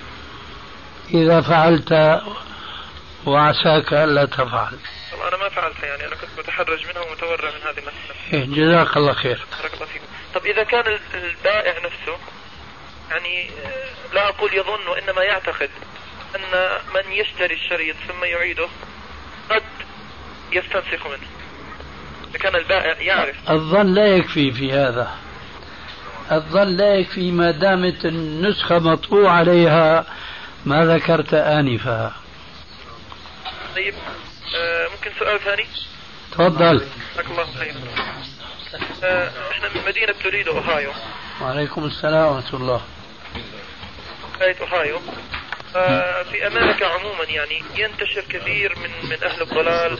إذا فعلت وعساك ألا تفعل. أنا ما فعلت واضحة، يعني أنا كنت متحرج منها ومتورع من هذه المسألة. جزاك الله خير. بارك الله فيكم. طب إذا كان البائع نفسه يعني لا أقول يظن وإنما يعتقد أن من يشتري الشريط ثم يعيده قد يستنسخ منه، إذا كان البائع يعرف. الظن لا يكفي في هذا، الظن لا يكفي ما دامت النسخة مطبوع عليها ما ذكرت آنفا. طيب ممكن سؤال ثاني؟ تفضل. جزاك الله خير. احنا من مدينة توريدو أوهايو. وعليكم السلام ورحمة الله. ولاية أوهايو. في أمريكا عموما يعني ينتشر كثير من أهل الضلال،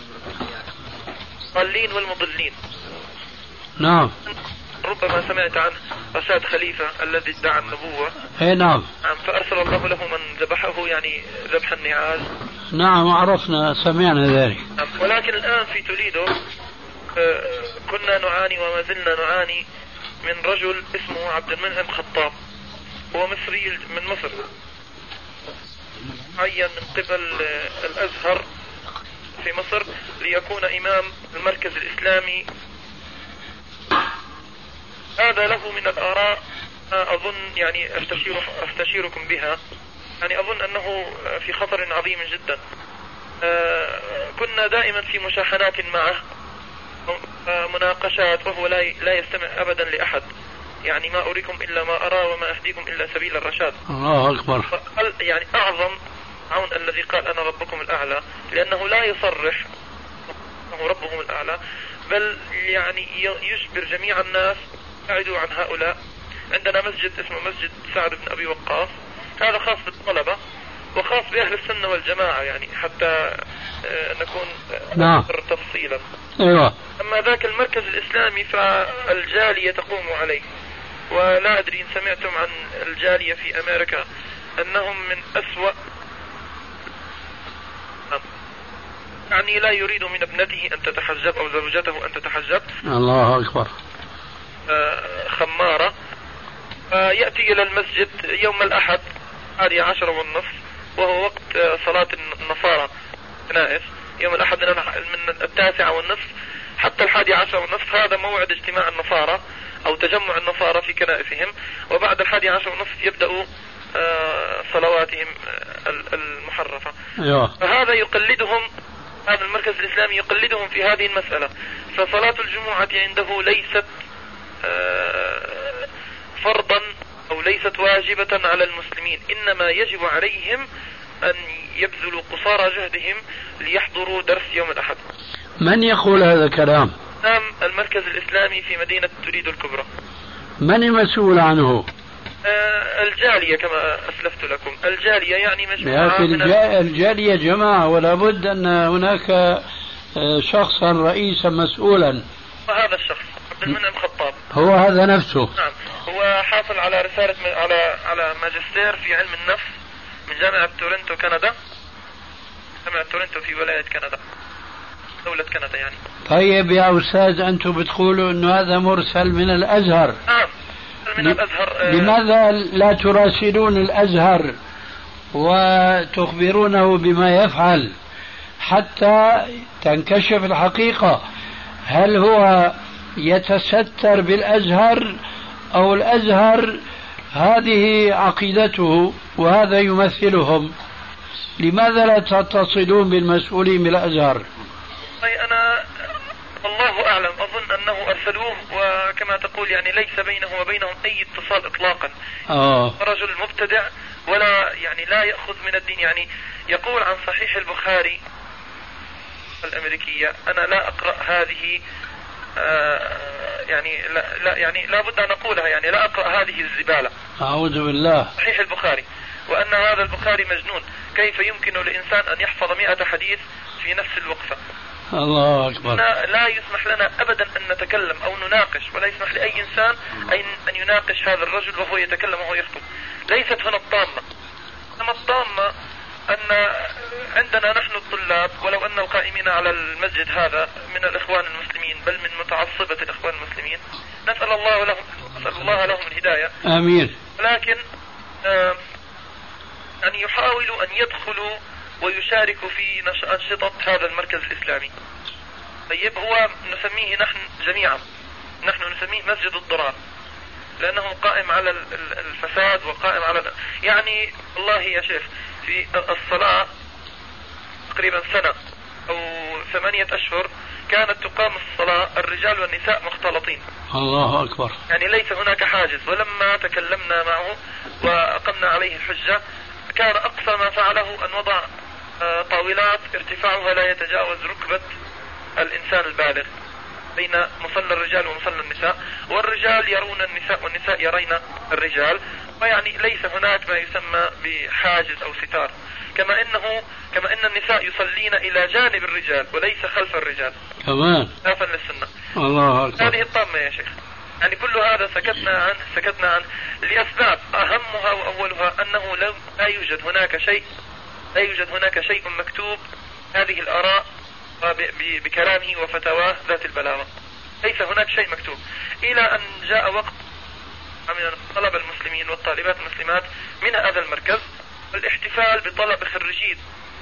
الضالين والمضلين. نعم. ربما سمعت عن رشاد خليفة الذي ادعى النبوة. اي نعم. فأرسل الله له من ذبحه، يعني ذبح النعال. نعم عرفنا سمعنا ذلك. ولكن الآن في توريدو كنا نعاني وما زلنا نعاني من رجل اسمه عبد المنعم خطاب، هو مصري من مصر، عين من قبل الأزهر في مصر ليكون إمام المركز الإسلامي. هذا له من الآراء أظن يعني أستشيركم بها، يعني أظن أنه في خطر عظيم جدا. كنا دائما في مشاحنات معه، مناقشات، وهو لا يستمع أبدا لأحد، يعني ما أريكم إلا ما أرى وما أهديكم إلا سبيل الرشاد. الله أكبر. يعني أعظم عون الذي قال أنا ربكم الأعلى، لأنه لا يصرح أنه ربهم الأعلى، بل يعني يجبر جميع الناس يبعدوا عن هؤلاء. عندنا مسجد اسمه مسجد سعد بن أبي وقاص، هذا خاص بالطلبة وخاص بأهل السنة والجماعة، يعني حتى نكون أكثر تفصيلا. أيوة. أما ذاك المركز الإسلامي فالجالية تقوم عليه، ولا أدري إن سمعتم عن الجالية في أمريكا أنهم من أسوأ، يعني لا يريد من ابنته أن تتحجب أو زوجته أن تتحجب. الله أكبر. خمارة. يأتي إلى المسجد يوم الأحد 11:30 وهو وقت صلاة النصارى كنائس، يوم الأحد من 9:30 حتى 11:30، هذا موعد اجتماع النصارى أو تجمع النصارى في كنائسهم، وبعد 11:30 يبدأ صلواتهم المحرفة. فهذا يقلدهم، هذا المركز الإسلامي يقلدهم في هذه المسألة. فصلاة الجمعة عنده ليست فرضا أو ليست واجبة على المسلمين، إنما يجب عليهم أن يبذلوا قصارى جهدهم ليحضروا درس يوم الأحد. من يقول هذا الكلام؟ نعم، المركز الإسلامي في مدينة توريدو الكبرى. من المسؤول عنه؟ الجالية كما أسلفت لكم، الجالية يعني مجموعة الجالية جماعة، ولا بد أن هناك شخصا رئيسا مسؤولا. وهذا الشخص عبد المنعم خطاب هو هذا نفسه. نعم، هو حاصل على رسالة على ماجستير في علم النفس من جامعة تورنتو كندا، جامعة تورنتو في ولاية كندا، دولة كندا يعني. طيب يا أستاذ، أنتم بتقولوا أنه هذا مرسل من الأزهر. نعم من الأزهر. لماذا لا تراسلون الأزهر وتخبرونه بما يفعل حتى تنكشف الحقيقة؟ هل هو يتستر بالأزهر أو الأزهر هذه عقيدته وهذا يمثلهم؟ لماذا لا تتصلون بالمسؤولين بالأزهر؟ أنا الله أعلم، أظن أنه أرسلوه، وكما تقول يعني ليس بينه وبينهم أي اتصال إطلاقا. رجل مبتدع ولا يعني لا يأخذ من الدين، يعني يقول عن صحيح البخاري الأمريكية أنا لا أقرأ هذه، يعني لا يعني لا بد أن أقولها، يعني لا أقرأ هذه الزبالة. أعوذ بالله. صحيح البخاري، وأن هذا البخاري مجنون، كيف يمكن لإنسان أن يحفظ 100 حديث في نفس الوقفة؟ الله أكبر. لا يسمح لنا أبدا أن نتكلم أو نناقش، ولا يسمح لأي إنسان أن يناقش هذا الرجل وهو يتكلم وهو يخطب. ليست هنا الطامة، إنما الطامة أن عندنا نحن الطلاب، ولو أن القائمين على المسجد هذا من الإخوان المسلمين، بل من متعصبة الإخوان المسلمين، نسأل الله لهم الهداية. آمين. لكن أن يحاولوا أن يدخلوا ويشاركوا في أنشطة هذا المركز الإسلامي. طيب هو نسميه نحن جميعا، نحن نسميه مسجد الضرار، لأنه قائم على الفساد وقائم على يعني والله يا شيخ في الصلاة تقريبا سنة أو 8 أشهر كانت تقام الصلاة الرجال والنساء مختلطين. الله أكبر. يعني ليس هناك حاجز، ولما تكلمنا معه وأقمنا عليه الحجة كان أقصى ما فعله أن وضع طاولات ارتفاعها لا يتجاوز ركبة الإنسان البالغ بين مصلى الرجال ومصلى النساء، والرجال يرون النساء والنساء يرين الرجال، ويعني ليس هناك ما يسمى بحاجز أو ستار، كما أن النساء يصلين إلى جانب الرجال وليس خلف الرجال كمان خلافا للسنة. الله أكبر. هذه الطامة يا شيخ. يعني كل هذا سكتنا عنه لأسباب أهمها وأولها أنه لا يوجد هناك شيء مكتوب هذه الآراء بكلامه وفتواه ذات البلاغة، ليس هناك شيء مكتوب، إلى أن جاء وقت من طلب المسلمين والطالبات المسلمات من هذا المركز الاحتفال بطلب خريجي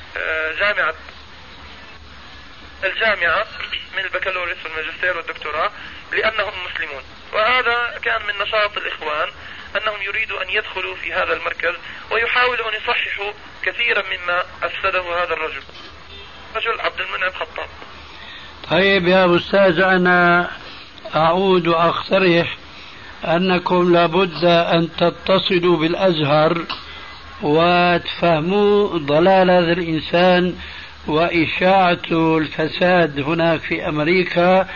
الجامعة من البكالوريوس والماجستير والدكتوراه لأنهم مسلمون. وهذا كان من نشاط الإخوان أنهم يريدوا أن يدخلوا في هذا المركز ويحاولوا أن يصححوا كثيرا مما أفسده هذا الرجل عبد المنعم خطاب. طيب يا أستاذ، أنا أعود وأقترح أنكم لابد أن تتصلوا بالأزهر وتفهموا ضلال هذا الإنسان وإشاعة الفساد هناك في أمريكا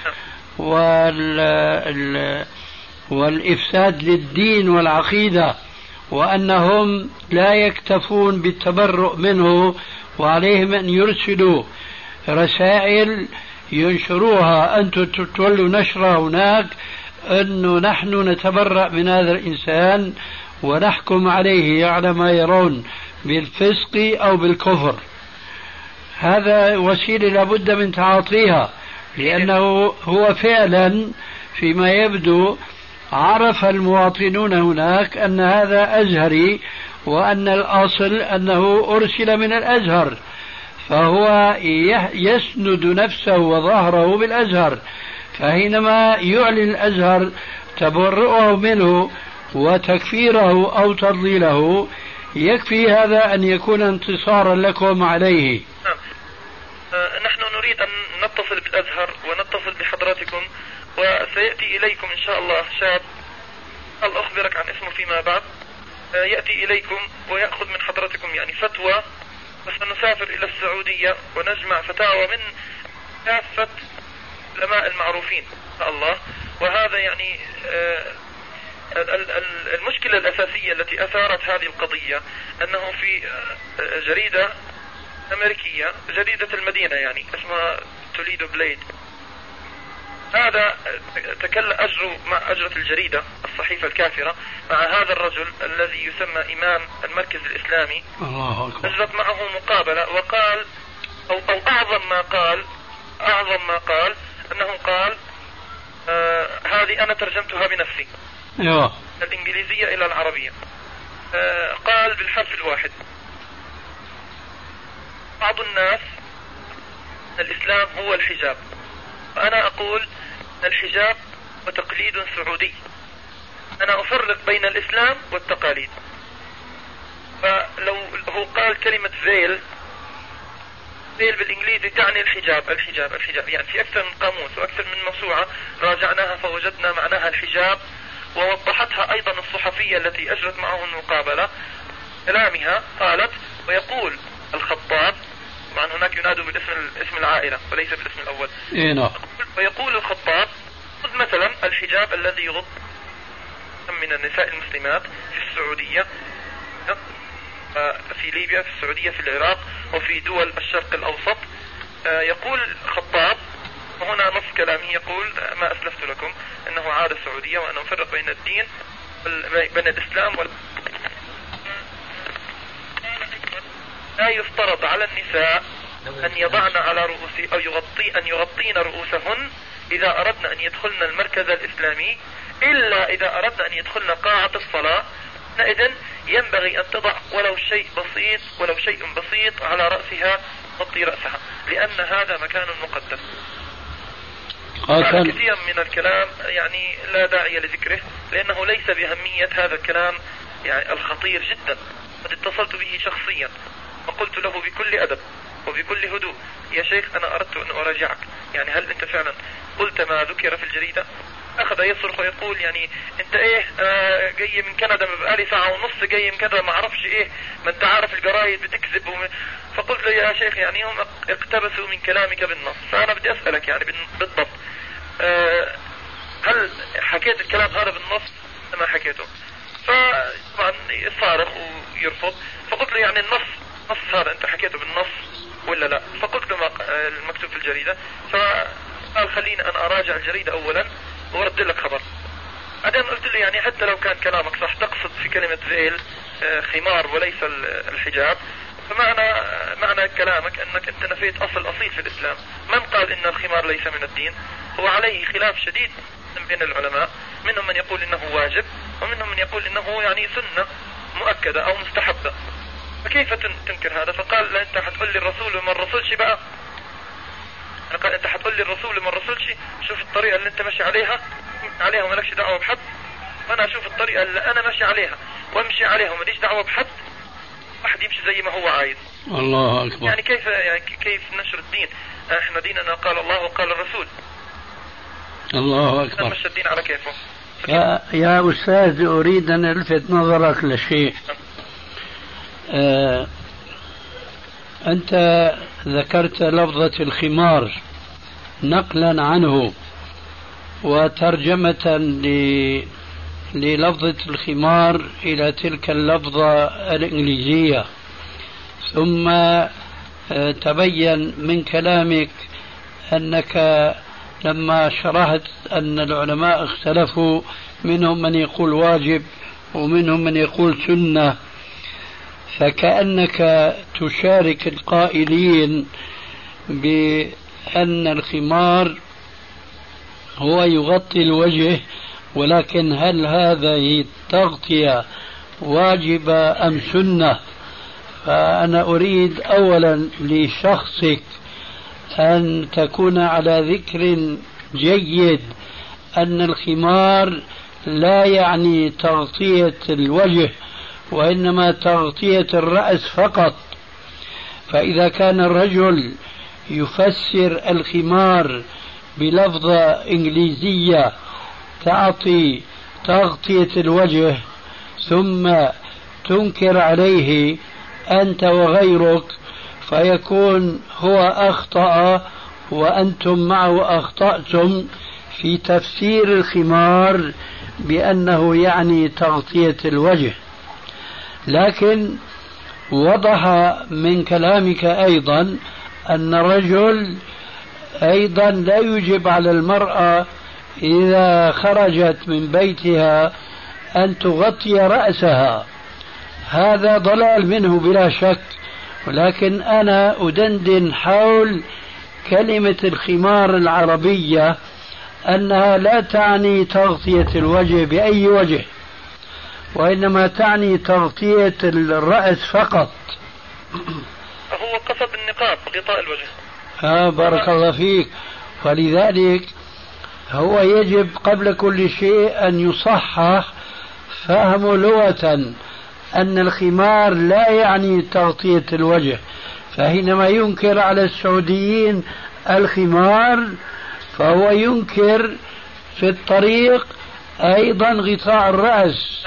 والإفساد للدين والعقيدة، وأنهم لا يكتفون بالتبرؤ منه، وعليهم أن يرسلوا رسائل ينشروها. أنتم تولوا نشرة هناك أنه نحن نتبرأ من هذا الإنسان ونحكم عليه على ما يرون بالفسق أو بالكفر. هذا وسيلة لابد من تعاطيها، لأنه هو فعلا فيما يبدو عرف المواطنون هناك أن هذا أزهري، وأن الأصل أنه أرسل من الأزهر، فهو يسند نفسه وظهره بالأزهر، فحينما يعلن الأزهر تبرؤه منه وتكفيره أو تضليله يكفي هذا أن يكون انتصارا لكم عليه. نحن نريد أن نتصل بالأزهر ونتصل بحضراتكم، وسيأتي إليكم إن شاء الله شاب، هل أخبرك عن اسمه فيما بعد، يأتي إليكم ويأخذ من حضرتكم يعني فتوى، وسنسافر إلى السعودية ونجمع فتاوى من كافة العلماء المعروفين إن شاء الله. وهذا يعني المشكلة الأساسية التي أثارت هذه القضية أنه في جريدة أمريكية، جريدة المدينة يعني اسمها توليدو بليد، هذا أجروا مع أجرة الجريدة الصحيفة الكافرة مع هذا الرجل الذي يسمى إمام المركز الإسلامي. أجرت معه مقابلة، وقال أو أعظم ما قال أنه قال هذه أنا ترجمتها بنفسي الإنجليزية إلى العربية. قال بالحرف الواحد: بعض الناس الإسلام هو الحجاب، وأنا أقول الحجاب وتقليد سعودي، أنا أفرق بين الإسلام والتقاليد. فلو هو قال كلمة فيل بالإنجليزي تعني الحجاب يعني في أكثر من قاموس وأكثر من موسوعة راجعناها فوجدنا معناها الحجاب، ووضحتها أيضا الصحفية التي أجرت معه المقابلة كلامها. قالت: ويقول الخطاب، طبعا هناك ينادوا بالاسم العائلة وليس بالاسم الأول، ويقول الخطاب: خذ مثلا الحجاب الذي يغض من النساء المسلمات في السعودية، في ليبيا، في السعودية، في العراق، وفي دول الشرق الأوسط. يقول الخطاب، وهنا نص كلامه، يقول: ما أسلفت لكم أنه عادة السعودية وأنه فرق بين الدين بين الإسلام لا يفترض على النساء أن يضعن على رؤوس أو يغطين رؤوسهن إذا أردنا أن يدخلن المركز الإسلامي، إلا إذا أردنا أن يدخلن قاعة الصلاة، إذن ينبغي أن تضع ولو شيء بسيط على رأسها، تغطي رأسها، لأن هذا مكان مقدس. كثير من الكلام يعني لا داعي لذكره لأنه ليس بأهمية هذا الكلام يعني الخطير جدا. قد اتصلت به شخصيا وقلت له بكل أدب وبكل هدوء: يا شيخ أنا أردت أن أراجعك، يعني هل أنت فعلا قلت ما ذكر في الجريدة؟ أخذ يصرخ ويقول يعني أنت إيه جاي من كندا بقالي ساعة ونص جاي من كندا ما أعرفش إيه، ما أنت عارف الجرايد بتكذب فقلت له يا شيخ يعني هم اقتبسوا من كلامك بالنص، فأنا بدي أسألك يعني بالضبط هل حكيت الكلام هذا بالنص ما حكيته؟ فطبعا يصارخ ويرفض. فقلت له يعني نص هذا أنت حكيته بالنص ولا لا؟ فقلت له المكتوب في الجريدة. فقال خليني أنا أراجع الجريدة أولا وارد لك خبر. بعدين قلت له يعني حتى لو كان كلامك صح تقصد في كلمة فيل خمار وليس الحجاب، فمعنى كلامك أنك أنت نفيت أصيل في الإسلام. من قال إن الخمار ليس من الدين؟ هو عليه خلاف شديد بين العلماء، منهم من يقول إنه واجب ومنهم من يقول إنه يعني سنة مؤكدة أو مستحبة. فكيف تنكر هذا؟ فقال لا أنت حتقول لي الرسول وما الرسولش بقى. قال أنت حتقول لي الرسول وما الرسولش، شوف الطريقة اللي أنت ماشي عليها ومالكش دعوة بحد، وأنا أشوف الطريقة اللي أنا ماشي عليها وامشي عليها وماليش دعوة بحد، واحد يمشي زي ما هو عايز. الله أكبر. يعني كيف نشر الدين؟ احنا ديننا قال الله وقال الرسول. الله أكبر. مش الدين على كيفه. يا أستاذ أريد أن ألفت نظرك لشيء. أنت ذكرت لفظة الخمار نقلا عنه وترجمة للفظة الخمار إلى تلك اللفظة الإنجليزية، ثم تبين من كلامك أنك لما شرحت أن العلماء اختلفوا، منهم من يقول واجب ومنهم من يقول سنة، فكأنك تشارك القائلين بأن الخمار هو يغطي الوجه، ولكن هل هذه التغطية واجبة أم سنة؟ فأنا أريد أولا لشخصك أن تكون على ذكر جيد أن الخمار لا يعني تغطية الوجه وإنما تغطية الرأس فقط. فإذا كان الرجل يفسر الخمار بلفظة إنجليزية تعطي تغطية الوجه ثم تنكر عليه أنت وغيرك، فيكون هو أخطأ وأنتم معه أخطأتم في تفسير الخمار بأنه يعني تغطية الوجه. لكن وضح من كلامك أيضا أن الرجل أيضا لا يجب على المرأة إذا خرجت من بيتها أن تغطي رأسها. هذا ضلال منه بلا شك، ولكن أنا أدندن حول كلمة الخمار العربية أنها لا تعني تغطية الوجه بأي وجه، وإنما تعني تغطية الرأس فقط. هو قصد النقاب غطاء الوجه. بارك الله فيك. ولذلك هو يجب قبل كل شيء أن يصحح فهم لغة أن الخمار لا يعني تغطية الوجه، فحينما ينكر على السعوديين الخمار فهو ينكر في الطريق أيضا غطاء الرأس،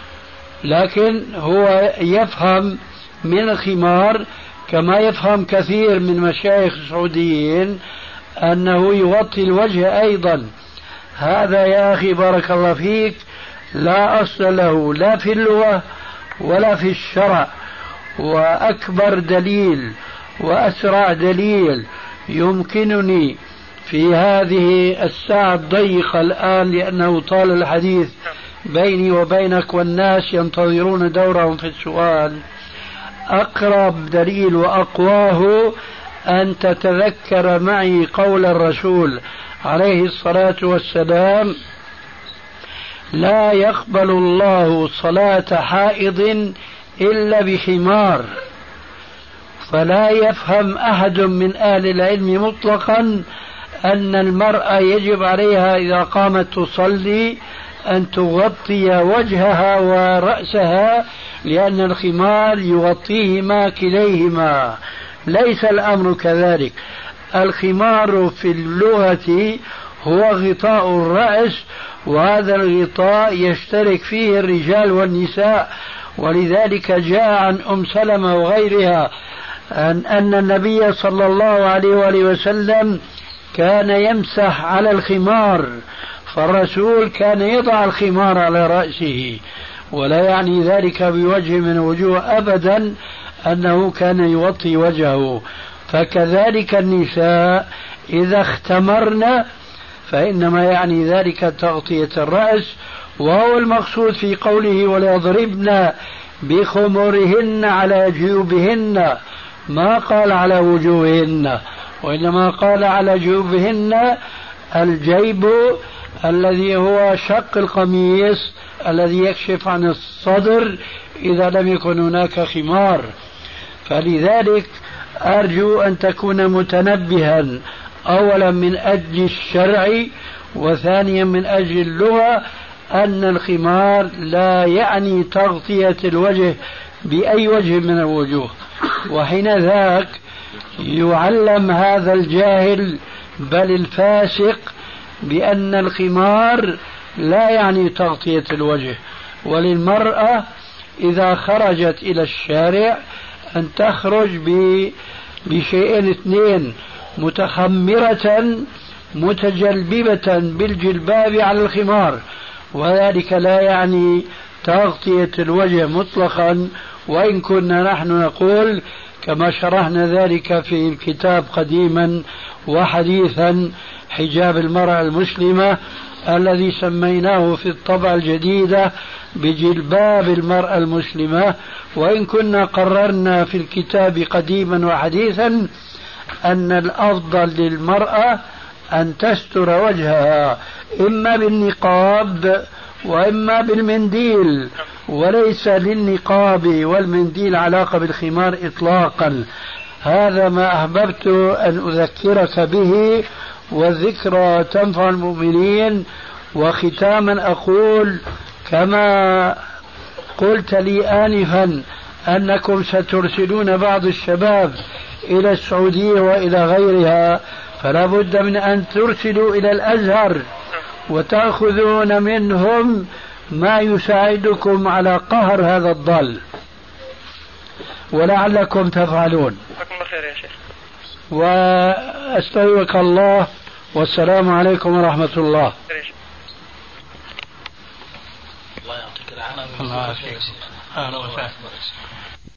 لكن هو يفهم من الخمار كما يفهم كثير من مشايخ السعوديين أنه يغطي الوجه أيضا. هذا يا أخي بارك الله فيك لا أصل له لا في اللغة ولا في الشرع. وأكبر دليل وأسرع دليل يمكنني في هذه الساعة الضيقة الآن، لأنه طال الحديث بيني وبينك والناس ينتظرون دورهم في السؤال، أقرب دليل وأقواه أن تتذكر معي قول الرسول عليه الصلاة والسلام: لا يقبل الله صلاة حائض إلا بخمار. فلا يفهم أحد من أهل العلم مطلقا أن المرأة يجب عليها إذا قامت تصلي أن تغطي وجهها ورأسها، لأن الخمار يغطيهما كليهما. ليس الأمر كذلك. الخمار في اللغة هو غطاء الرأس، وهذا الغطاء يشترك فيه الرجال والنساء. ولذلك جاء عن أم سلمة وغيرها أن النبي صلى الله عليه وآله وسلم كان يمسح على الخمار، فالرسول كان يضع الخمار على رأسه، ولا يعني ذلك بوجه من وجوه أبدا أنه كان يغطي وجهه. فكذلك النساء إذا اختمرن فإنما يعني ذلك تغطية الرأس، وهو المقصود في قوله وليضربن بخمرهن على جيوبهن، ما قال على وجوههن، وإنما قال على جيوبهن الجيب الذي هو شق القميص الذي يكشف عن الصدر إذا لم يكن هناك خمار. فلذلك أرجو أن تكون متنبها، أولا من أجل الشرع، وثانيا من أجل اللغة، أن الخمار لا يعني تغطية الوجه بأي وجه من الوجوه. وحين ذاك يعلم هذا الجاهل بل الفاسق بأن الخمار لا يعني تغطية الوجه. وللمرأة إذا خرجت إلى الشارع أن تخرج بشيئين اثنين: متخمرة متجلببة بالجلباب على الخمار، وذلك لا يعني تغطية الوجه مطلقا، وإن كنا نحن نقول كما شرحنا ذلك في الكتاب قديما وحديثا حجاب المرأة المسلمة الذي سميناه في الطبعة الجديدة بجلباب المرأة المسلمة. وإن كنا قررنا في الكتاب قديما وحديثا أن الأفضل للمرأة أن تستر وجهها إما بالنقاب وإما بالمنديل، وليس للنقاب والمنديل علاقة بالخمار إطلاقا. هذا ما أحببت أن أذكرك به، والذكرى تنفع المؤمنين. وختاما أقول كما قلت لي آنفا أنكم سترسلون بعض الشباب إلى السعودية وإلى غيرها، فلا بد من أن ترسلوا إلى الأزهر وتأخذون منهم ما يساعدكم على قهر هذا الضال، ولعلكم تفعلون. وأستودعك الله، والسلام عليكم ورحمة الله. الله يعطيك العافية. الله يعافيك.